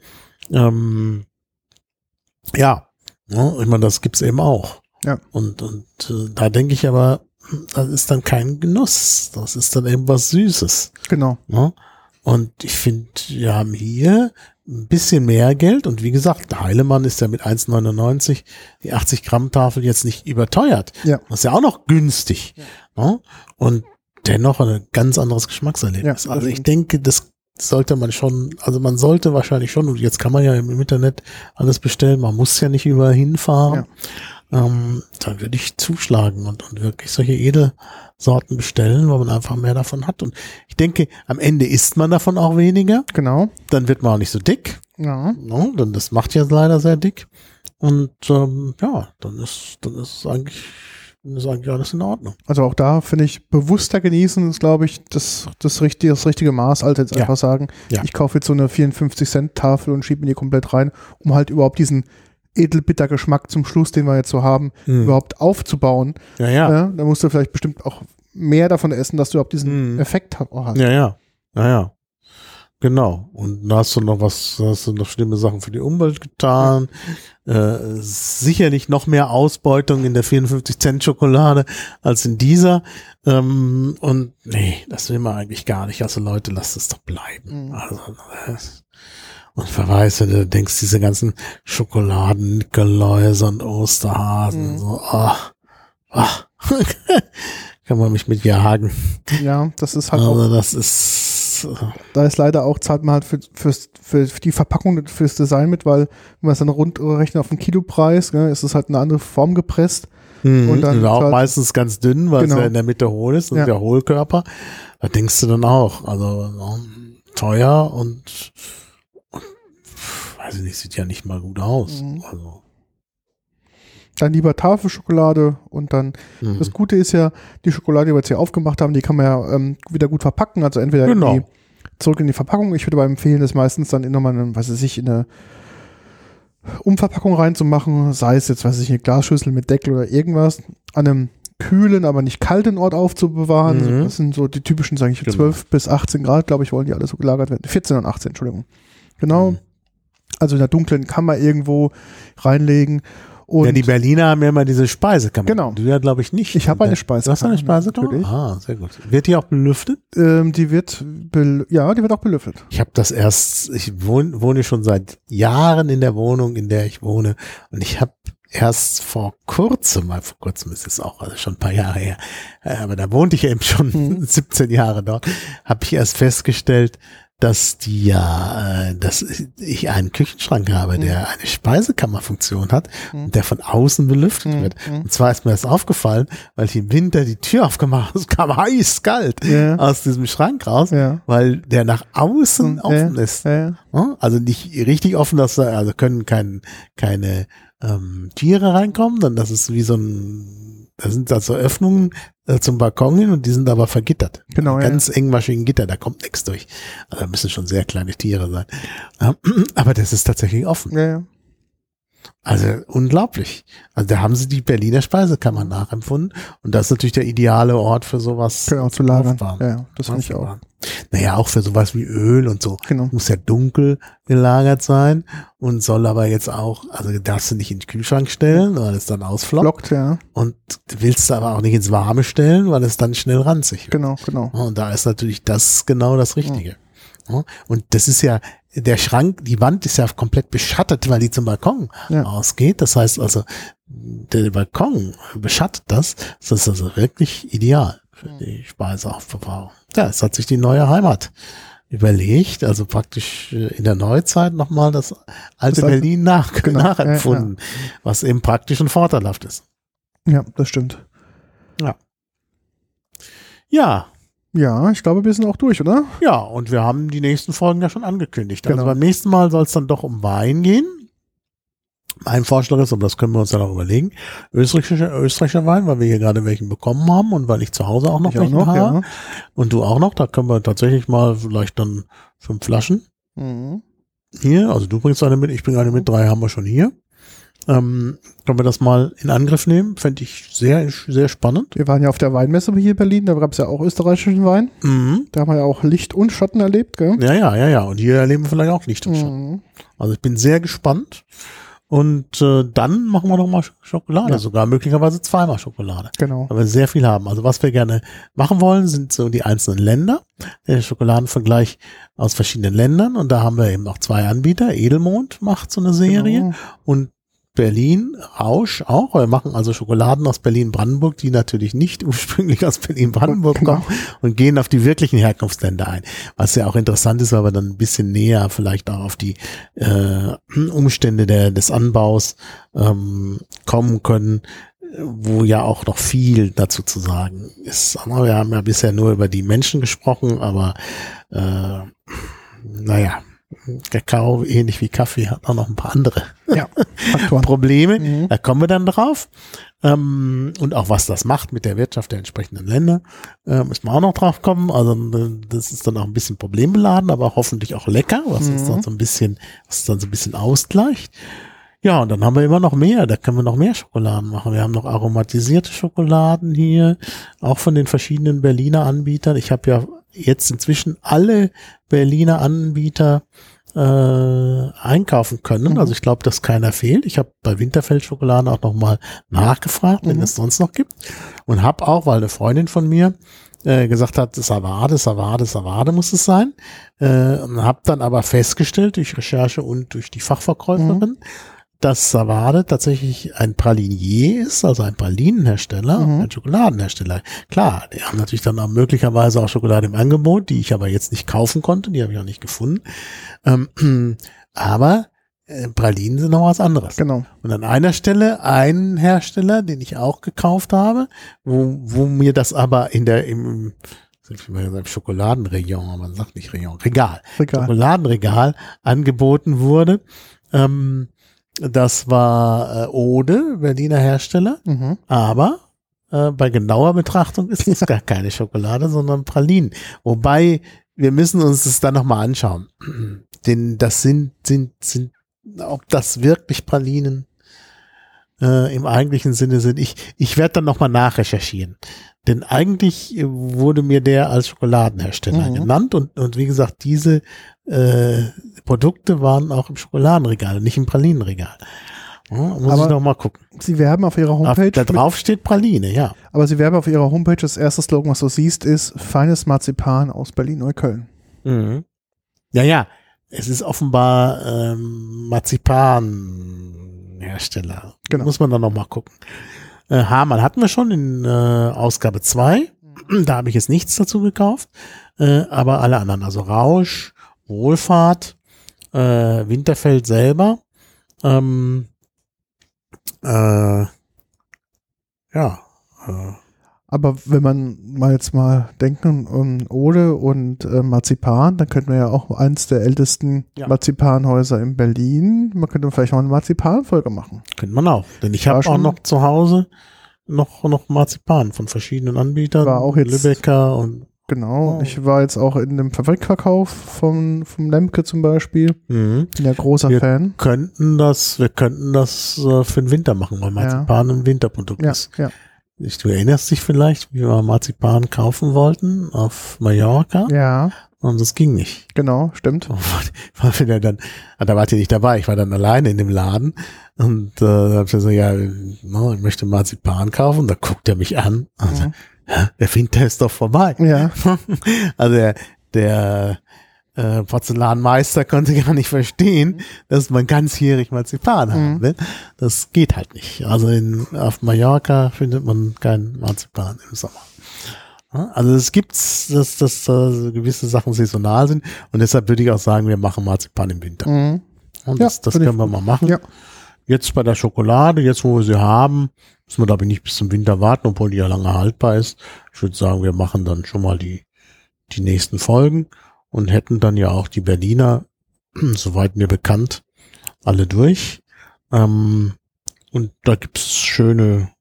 Ich meine, das gibt's eben auch. Ja. Und da denke ich aber, das ist dann kein Genuss. Das ist dann eben was Süßes. Genau. Ja? Und ich finde, wir haben hier ein bisschen mehr Geld. Und wie gesagt, der Heilemann ist ja mit 1,99 die 80 Gramm Tafel jetzt nicht überteuert. Ja. Das ist ja auch noch günstig. Ja? Und dennoch ein ganz anderes Geschmackserlebnis. Ja, also ich denke, das sollte man schon, also man sollte wahrscheinlich schon, und jetzt kann man ja im Internet alles bestellen, man muss ja nicht überall hinfahren. Ja. Dann würde ich zuschlagen und wirklich solche Edelsorten bestellen, weil man einfach mehr davon hat. Und ich denke, am Ende isst man davon auch weniger. Genau. Dann wird man auch nicht so dick. Ja. Denn das macht ja leider sehr dick. Und dann ist eigentlich alles in Ordnung. Also auch da finde ich, bewusster genießen ist, glaube ich, das richtige Maß, als jetzt einfach sagen, ich kaufe jetzt so eine 54-Cent-Tafel und schiebe mir die komplett rein, um halt überhaupt diesen Edelbitter-Geschmack zum Schluss, den wir jetzt so haben, überhaupt aufzubauen. Da musst du vielleicht bestimmt auch mehr davon essen, dass du überhaupt diesen Effekt hast. Ja. Genau. Und da hast du noch schlimme Sachen für die Umwelt getan. Sicherlich noch mehr Ausbeutung in der 54-Cent-Schokolade als in dieser. Und nee, das will man eigentlich gar nicht. Also Leute, lasst es doch bleiben. Also, und verweise, du denkst, diese ganzen Schokoladen, Nikoläuse und Osterhasen, so, kann man mich mit jagen. Ja, das ist halt Also auch, das ist da ist leider auch, zahlt man halt für die Verpackung, fürs Design mit, weil wenn man es dann runterrechnet auf den Kilopreis, ne, ist es halt eine andere Form gepresst. Und dann auch halt, meistens ganz dünn, weil es genau. ja in der Mitte hohl ist, Ja. der Hohlkörper. Da denkst du dann auch, also teuer und weiß ich nicht, sieht ja nicht mal gut aus. Also, dann lieber Tafelschokolade und dann, das Gute ist ja, die Schokolade, die wir jetzt hier aufgemacht haben, die kann man ja wieder gut verpacken, also entweder Genau. zurück in die Verpackung. Ich würde aber empfehlen, das meistens dann nochmal, in eine Umverpackung reinzumachen, sei es jetzt, eine Glasschüssel mit Deckel oder irgendwas, an einem kühlen, aber nicht kalten Ort aufzubewahren. So, das sind so die typischen, sage ich, 12 bis 18 Grad, glaube ich, wollen die alle so gelagert werden. 14 und 18, Entschuldigung. Genau. Also in der dunklen Kammer irgendwo reinlegen. Und ja, die Berliner haben ja immer diese Speisekammer. Genau. Du ja, glaube ich, nicht. Ich habe eine Speisekammer. Du hast eine Speisekammer? Natürlich. Ah, sehr gut. Wird die auch belüftet? Die wird auch belüftet. Ich habe das ich wohne schon seit Jahren in der Wohnung, in der ich wohne. Und ich habe erst vor kurzem ist es auch, also schon ein paar Jahre her, aber da wohnte ich eben schon 17 Jahre dort, habe ich erst festgestellt, dass dass ich einen Küchenschrank habe, der eine Speisekammerfunktion hat und der von außen belüftet wird. Und zwar ist mir das aufgefallen, weil ich im Winter die Tür aufgemacht habe, es kam eiskalt aus diesem Schrank raus, weil der nach außen offen ist. Also nicht richtig offen, also können keine Tiere reinkommen, dann das ist wie da sind da so Öffnungen zum Balkon hin und die sind aber vergittert. Genau, ganz engmaschigen Gitter, da kommt nichts durch. Also da müssen schon sehr kleine Tiere sein. Aber das ist tatsächlich offen. Ja. Also unglaublich. Also da haben sie die Berliner Speisekammer nachempfunden und das ist natürlich der ideale Ort für sowas. Genau, zu lagern. Ja, das finde ich auch. Naja, auch für sowas wie Öl und so. Genau. Muss ja dunkel gelagert sein und soll aber jetzt auch, also darfst du nicht in den Kühlschrank stellen, weil es dann ausflockt. Und willst du aber auch nicht ins Warme stellen, weil es dann schnell ranzig wird. Genau. Und da ist natürlich das genau das Richtige. Und das ist ja, der Schrank, die Wand ist ja komplett beschattet, weil die zum Balkon ausgeht. Das heißt also, der Balkon beschattet das. Das ist also wirklich ideal für die Speiseaufbewahrung. Ja, es hat sich die neue Heimat überlegt, also praktisch in der Neuzeit nochmal das alte Berlin nachempfunden, was eben praktisch und vorteilhaft ist. Ja, das stimmt. Ja, ich glaube, wir sind auch durch, oder? Ja, und wir haben die nächsten Folgen ja schon angekündigt. Genau. Also beim nächsten Mal soll es dann doch um Wein gehen. Mein Vorschlag ist, und das können wir uns dann auch überlegen, österreichischer Wein, weil wir hier gerade welchen bekommen haben und weil ich zu Hause auch noch welchen habe. Ja. Und du auch noch, da können wir tatsächlich mal vielleicht dann 5 Flaschen hier, also du bringst eine mit, ich bringe eine mit, 3 haben wir schon hier. Können wir das mal in Angriff nehmen? Fände ich sehr, sehr spannend. Wir waren ja auf der Weinmesse hier in Berlin, da gab es ja auch österreichischen Wein. Da haben wir ja auch Licht und Schatten erlebt, gell? Ja. Und hier erleben wir vielleicht auch Licht und Schatten. Also ich bin sehr gespannt. Und dann machen wir noch mal Schokolade, sogar möglicherweise 2-mal Schokolade. Genau. Weil wir sehr viel haben. Also was wir gerne machen wollen, sind so die einzelnen Länder. Der Schokoladenvergleich aus verschiedenen Ländern. Und da haben wir eben noch 2 Anbieter. Edelmond macht so eine Serie und Berlin, Rausch auch. Wir machen also Schokoladen aus Berlin-Brandenburg, die natürlich nicht ursprünglich aus Berlin-Brandenburg kommen und gehen auf die wirklichen Herkunftsländer ein. Was ja auch interessant ist, weil wir dann ein bisschen näher vielleicht auch auf die Umstände des Anbaus kommen können, wo ja auch noch viel dazu zu sagen ist. Wir haben ja bisher nur über die Menschen gesprochen, aber Kakao, ähnlich wie Kaffee, hat auch noch ein paar andere Probleme. Da kommen wir dann drauf. Und auch was das macht mit der Wirtschaft der entsprechenden Länder, müssen wir auch noch drauf kommen. Also das ist dann auch ein bisschen problembeladen, aber hoffentlich auch lecker, was dann so ein bisschen ausgleicht. Ja, und dann haben wir immer noch mehr. Da können wir noch mehr Schokoladen machen. Wir haben noch aromatisierte Schokoladen hier, auch von den verschiedenen Berliner Anbietern. Ich habe ja jetzt inzwischen alle Berliner Anbieter einkaufen können. Also ich glaube, dass keiner fehlt. Ich habe bei Winterfeld Schokoladen auch nochmal nachgefragt, wenn es sonst noch gibt. Und habe auch, weil eine Freundin von mir gesagt hat, Savade muss es sein. Und habe dann aber festgestellt, durch Recherche und durch die Fachverkäuferin, dass Savade tatsächlich ein Pralinier ist, also ein Pralinenhersteller, ein Schokoladenhersteller. Klar, die haben natürlich dann auch möglicherweise auch Schokolade im Angebot, die ich aber jetzt nicht kaufen konnte, die habe ich auch nicht gefunden. Aber Pralinen sind noch was anderes. Genau. Und an einer Stelle ein Hersteller, den ich auch gekauft habe, wo mir das aber im Schokoladenregion, man sagt nicht Region, Regal. Schokoladenregal angeboten wurde. Das war Ode, Berliner Hersteller, aber bei genauer Betrachtung ist es gar keine Schokolade, sondern Pralinen. Wobei, wir müssen uns das dann nochmal anschauen. Denn das sind, ob das wirklich Pralinen im eigentlichen Sinne sind. Ich werde dann nochmal nachrecherchieren. Denn eigentlich wurde mir der als Schokoladenhersteller genannt und wie gesagt, diese Produkte waren auch im Schokoladenregal, nicht im Pralinenregal. Muss ich noch mal gucken. Sie werben auf ihrer Homepage. Da drauf steht Praline, ja. Aber sie werben auf ihrer Homepage, das erste Slogan, was du siehst, ist feines Marzipan aus Berlin-Neukölln. Ja. Es ist offenbar Marzipanhersteller. Genau. Muss man dann noch mal gucken. Hamann hatten wir schon in Ausgabe 2. Da habe ich jetzt nichts dazu gekauft. Aber alle anderen, also Rausch, Wohlfahrt, Winterfeld selber. Aber wenn man jetzt mal denken, Ode und Marzipan, dann könnten wir ja auch eins der ältesten Marzipanhäuser in Berlin, man könnte vielleicht noch eine Marzipanfolge machen. Könnte man auch, denn ich habe auch noch zu Hause noch Marzipan von verschiedenen Anbietern, war auch jetzt, Lübecker und genau, ich war jetzt auch in dem Fabrikverkauf vom Lemke zum Beispiel. Bin ja großer Fan. Wir könnten das für den Winter machen, weil Marzipan ein Winterprodukt ist. Ja. Du erinnerst dich vielleicht, wie wir Marzipan kaufen wollten auf Mallorca? Ja. Und das ging nicht. Genau, stimmt. Da wart ihr nicht dabei, ich war dann alleine in dem Laden und da hab ich so, ich möchte Marzipan kaufen. Da guckt er mich an. Also, der Winter ist doch vorbei. Ja. Also der Porzellanmeister konnte gar nicht verstehen, dass man ganzjährig Marzipan haben will. Das geht halt nicht. Also auf Mallorca findet man kein Marzipan im Sommer. Also es gibt's, dass gewisse Sachen saisonal sind und deshalb würde ich auch sagen, wir machen Marzipan im Winter. Und das können wir mal machen. Ja. Jetzt bei der Schokolade, jetzt wo wir sie haben, müssen wir glaube ich nicht bis zum Winter warten, obwohl die ja lange haltbar ist. Ich würde sagen, wir machen dann schon mal die nächsten Folgen und hätten dann ja auch die Berliner, soweit mir bekannt, alle durch. Und da gibt's schöne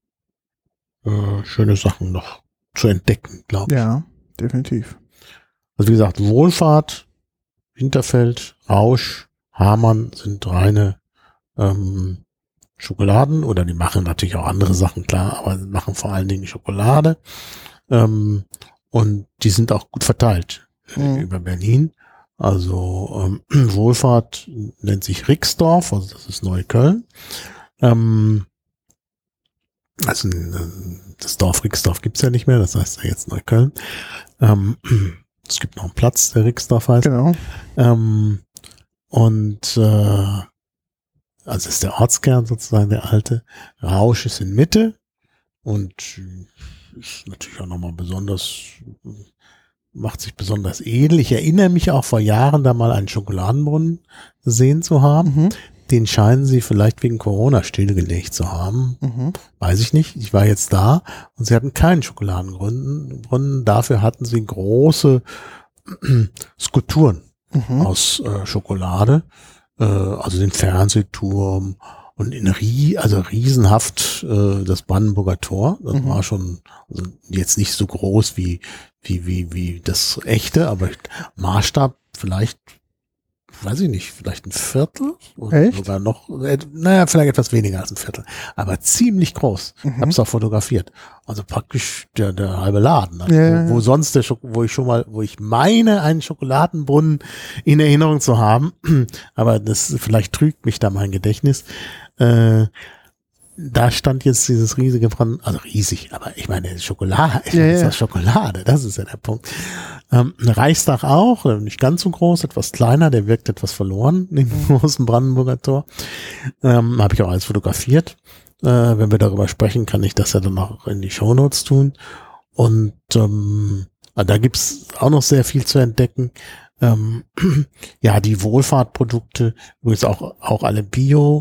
Sachen noch zu entdecken, glaube ich. Ja, definitiv. Also wie gesagt, Wohlfahrt, Winterfeld, Rausch, Hamann sind reine Schokoladen, oder die machen natürlich auch andere Sachen, klar, aber machen vor allen Dingen Schokolade. Und die sind auch gut verteilt über Berlin. Also Wohlfahrt nennt sich Rixdorf, also das ist Neukölln. Also das Dorf Rixdorf gibt's ja nicht mehr, das heißt ja jetzt Neukölln. Es gibt noch einen Platz, der Rixdorf heißt. Genau. Also ist der Ortskern sozusagen der alte. Rausch ist in Mitte und ist natürlich auch nochmal macht sich besonders edel. Ich erinnere mich auch vor Jahren da mal einen Schokoladenbrunnen gesehen zu haben. Den scheinen sie vielleicht wegen Corona stillgelegt zu haben. Weiß ich nicht. Ich war jetzt da und sie hatten keinen Schokoladenbrunnen. Dafür hatten sie große Skulpturen aus Schokolade. Also den Fernsehturm und riesenhaft das Brandenburger Tor. Das war schon jetzt nicht so groß wie das echte, aber Maßstab vielleicht, weiß ich nicht, vielleicht ein Viertel oder sogar noch, vielleicht etwas weniger als ein Viertel, aber ziemlich groß. Hab's auch fotografiert. Also praktisch der halbe Laden. Also wo sonst wo ich meine, einen Schokoladenbrunnen in Erinnerung zu haben, aber vielleicht trügt mich da mein Gedächtnis. Da stand jetzt dieses riesige also riesig, aber ich meine, Schokolade, ist das Schokolade, das ist ja der Punkt. Reichstag auch, nicht ganz so groß, etwas kleiner, der wirkt etwas verloren, im großen Brandenburger Tor. Habe ich auch alles fotografiert. Wenn wir darüber sprechen, kann ich das ja dann auch in die Shownotes tun. Und da gibt's auch noch sehr viel zu entdecken. Ja, die Wohlfahrtprodukte, übrigens auch alle Bio,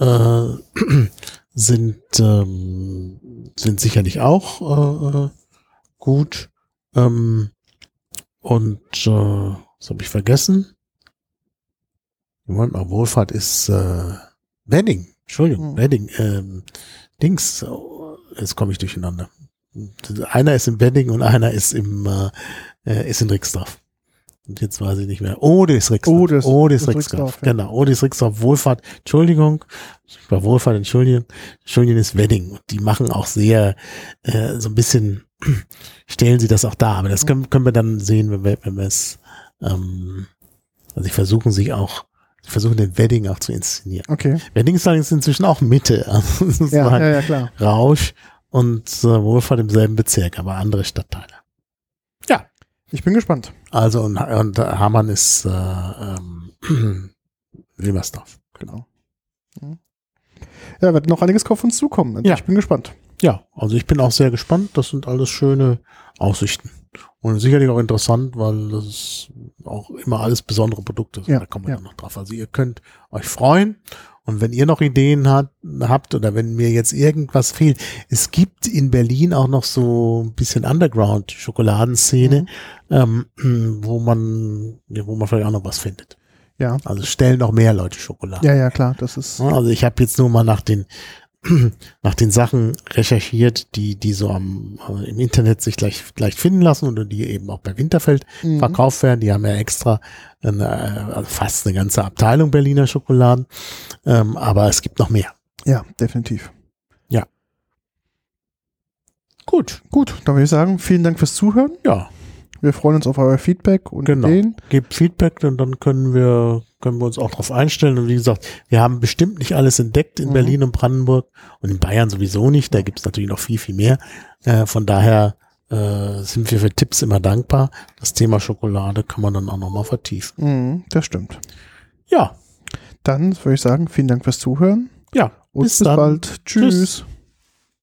sind sicherlich auch gut. Und was habe ich vergessen? Moment mal, Wohlfahrt ist Wedding. Entschuldigung, Wedding. Dings. Jetzt komme ich durcheinander. Einer ist im Wedding und einer ist in Rixdorf. Und jetzt weiß ich nicht mehr. Odis Rixdorf. Odis Rixdorf. Ja. Genau, Odis Rixdorf, Wohlfahrt. Entschuldigung. Bei Wohlfahrt, Entschuldigung ist Wedding. Die machen auch sehr, so ein bisschen, stellen sie das auch dar. Aber das können wir dann sehen, wenn wir es, also sie versuchen den Wedding auch zu inszenieren. Okay. Wedding ist allerdings inzwischen auch Mitte. Also es ist ja, klar. Rausch und Wohlfahrt im selben Bezirk, aber andere Stadtteile. Ja. Ich bin gespannt. Also und Hamann ist Wilmersdorf. Genau. Ja, wird noch einiges auf uns zukommen. Also ich bin gespannt. Ja, also ich bin auch sehr gespannt. Das sind alles schöne Aussichten. Und sicherlich auch interessant, weil das auch immer alles besondere Produkte sind. Da kommen wir dann noch drauf. Also ihr könnt euch freuen. Und wenn ihr noch Ideen habt oder wenn mir jetzt irgendwas fehlt, es gibt in Berlin auch noch so ein bisschen Underground-Schokoladenszene, wo man vielleicht auch noch was findet. Ja. Also stellen noch mehr Leute Schokolade. Ja, klar, das ist. Also ich habe jetzt nur mal nach den Sachen recherchiert, die so im Internet sich leicht finden lassen oder die eben auch bei Winterfeld verkauft werden. Die haben ja extra fast eine ganze Abteilung Berliner Schokoladen. Aber es gibt noch mehr. Ja, definitiv. Ja. Gut, dann würde ich sagen, vielen Dank fürs Zuhören. Ja. Wir freuen uns auf euer Feedback und Ideen. Gebt Feedback und dann können wir uns auch darauf einstellen. Und wie gesagt, wir haben bestimmt nicht alles entdeckt in Berlin und Brandenburg und in Bayern sowieso nicht. Da gibt es natürlich noch viel, viel mehr. Von daher sind wir für Tipps immer dankbar. Das Thema Schokolade kann man dann auch nochmal vertiefen. Das stimmt. Ja. Dann würde ich sagen, vielen Dank fürs Zuhören. Ja. Und bis bald. Tschüss.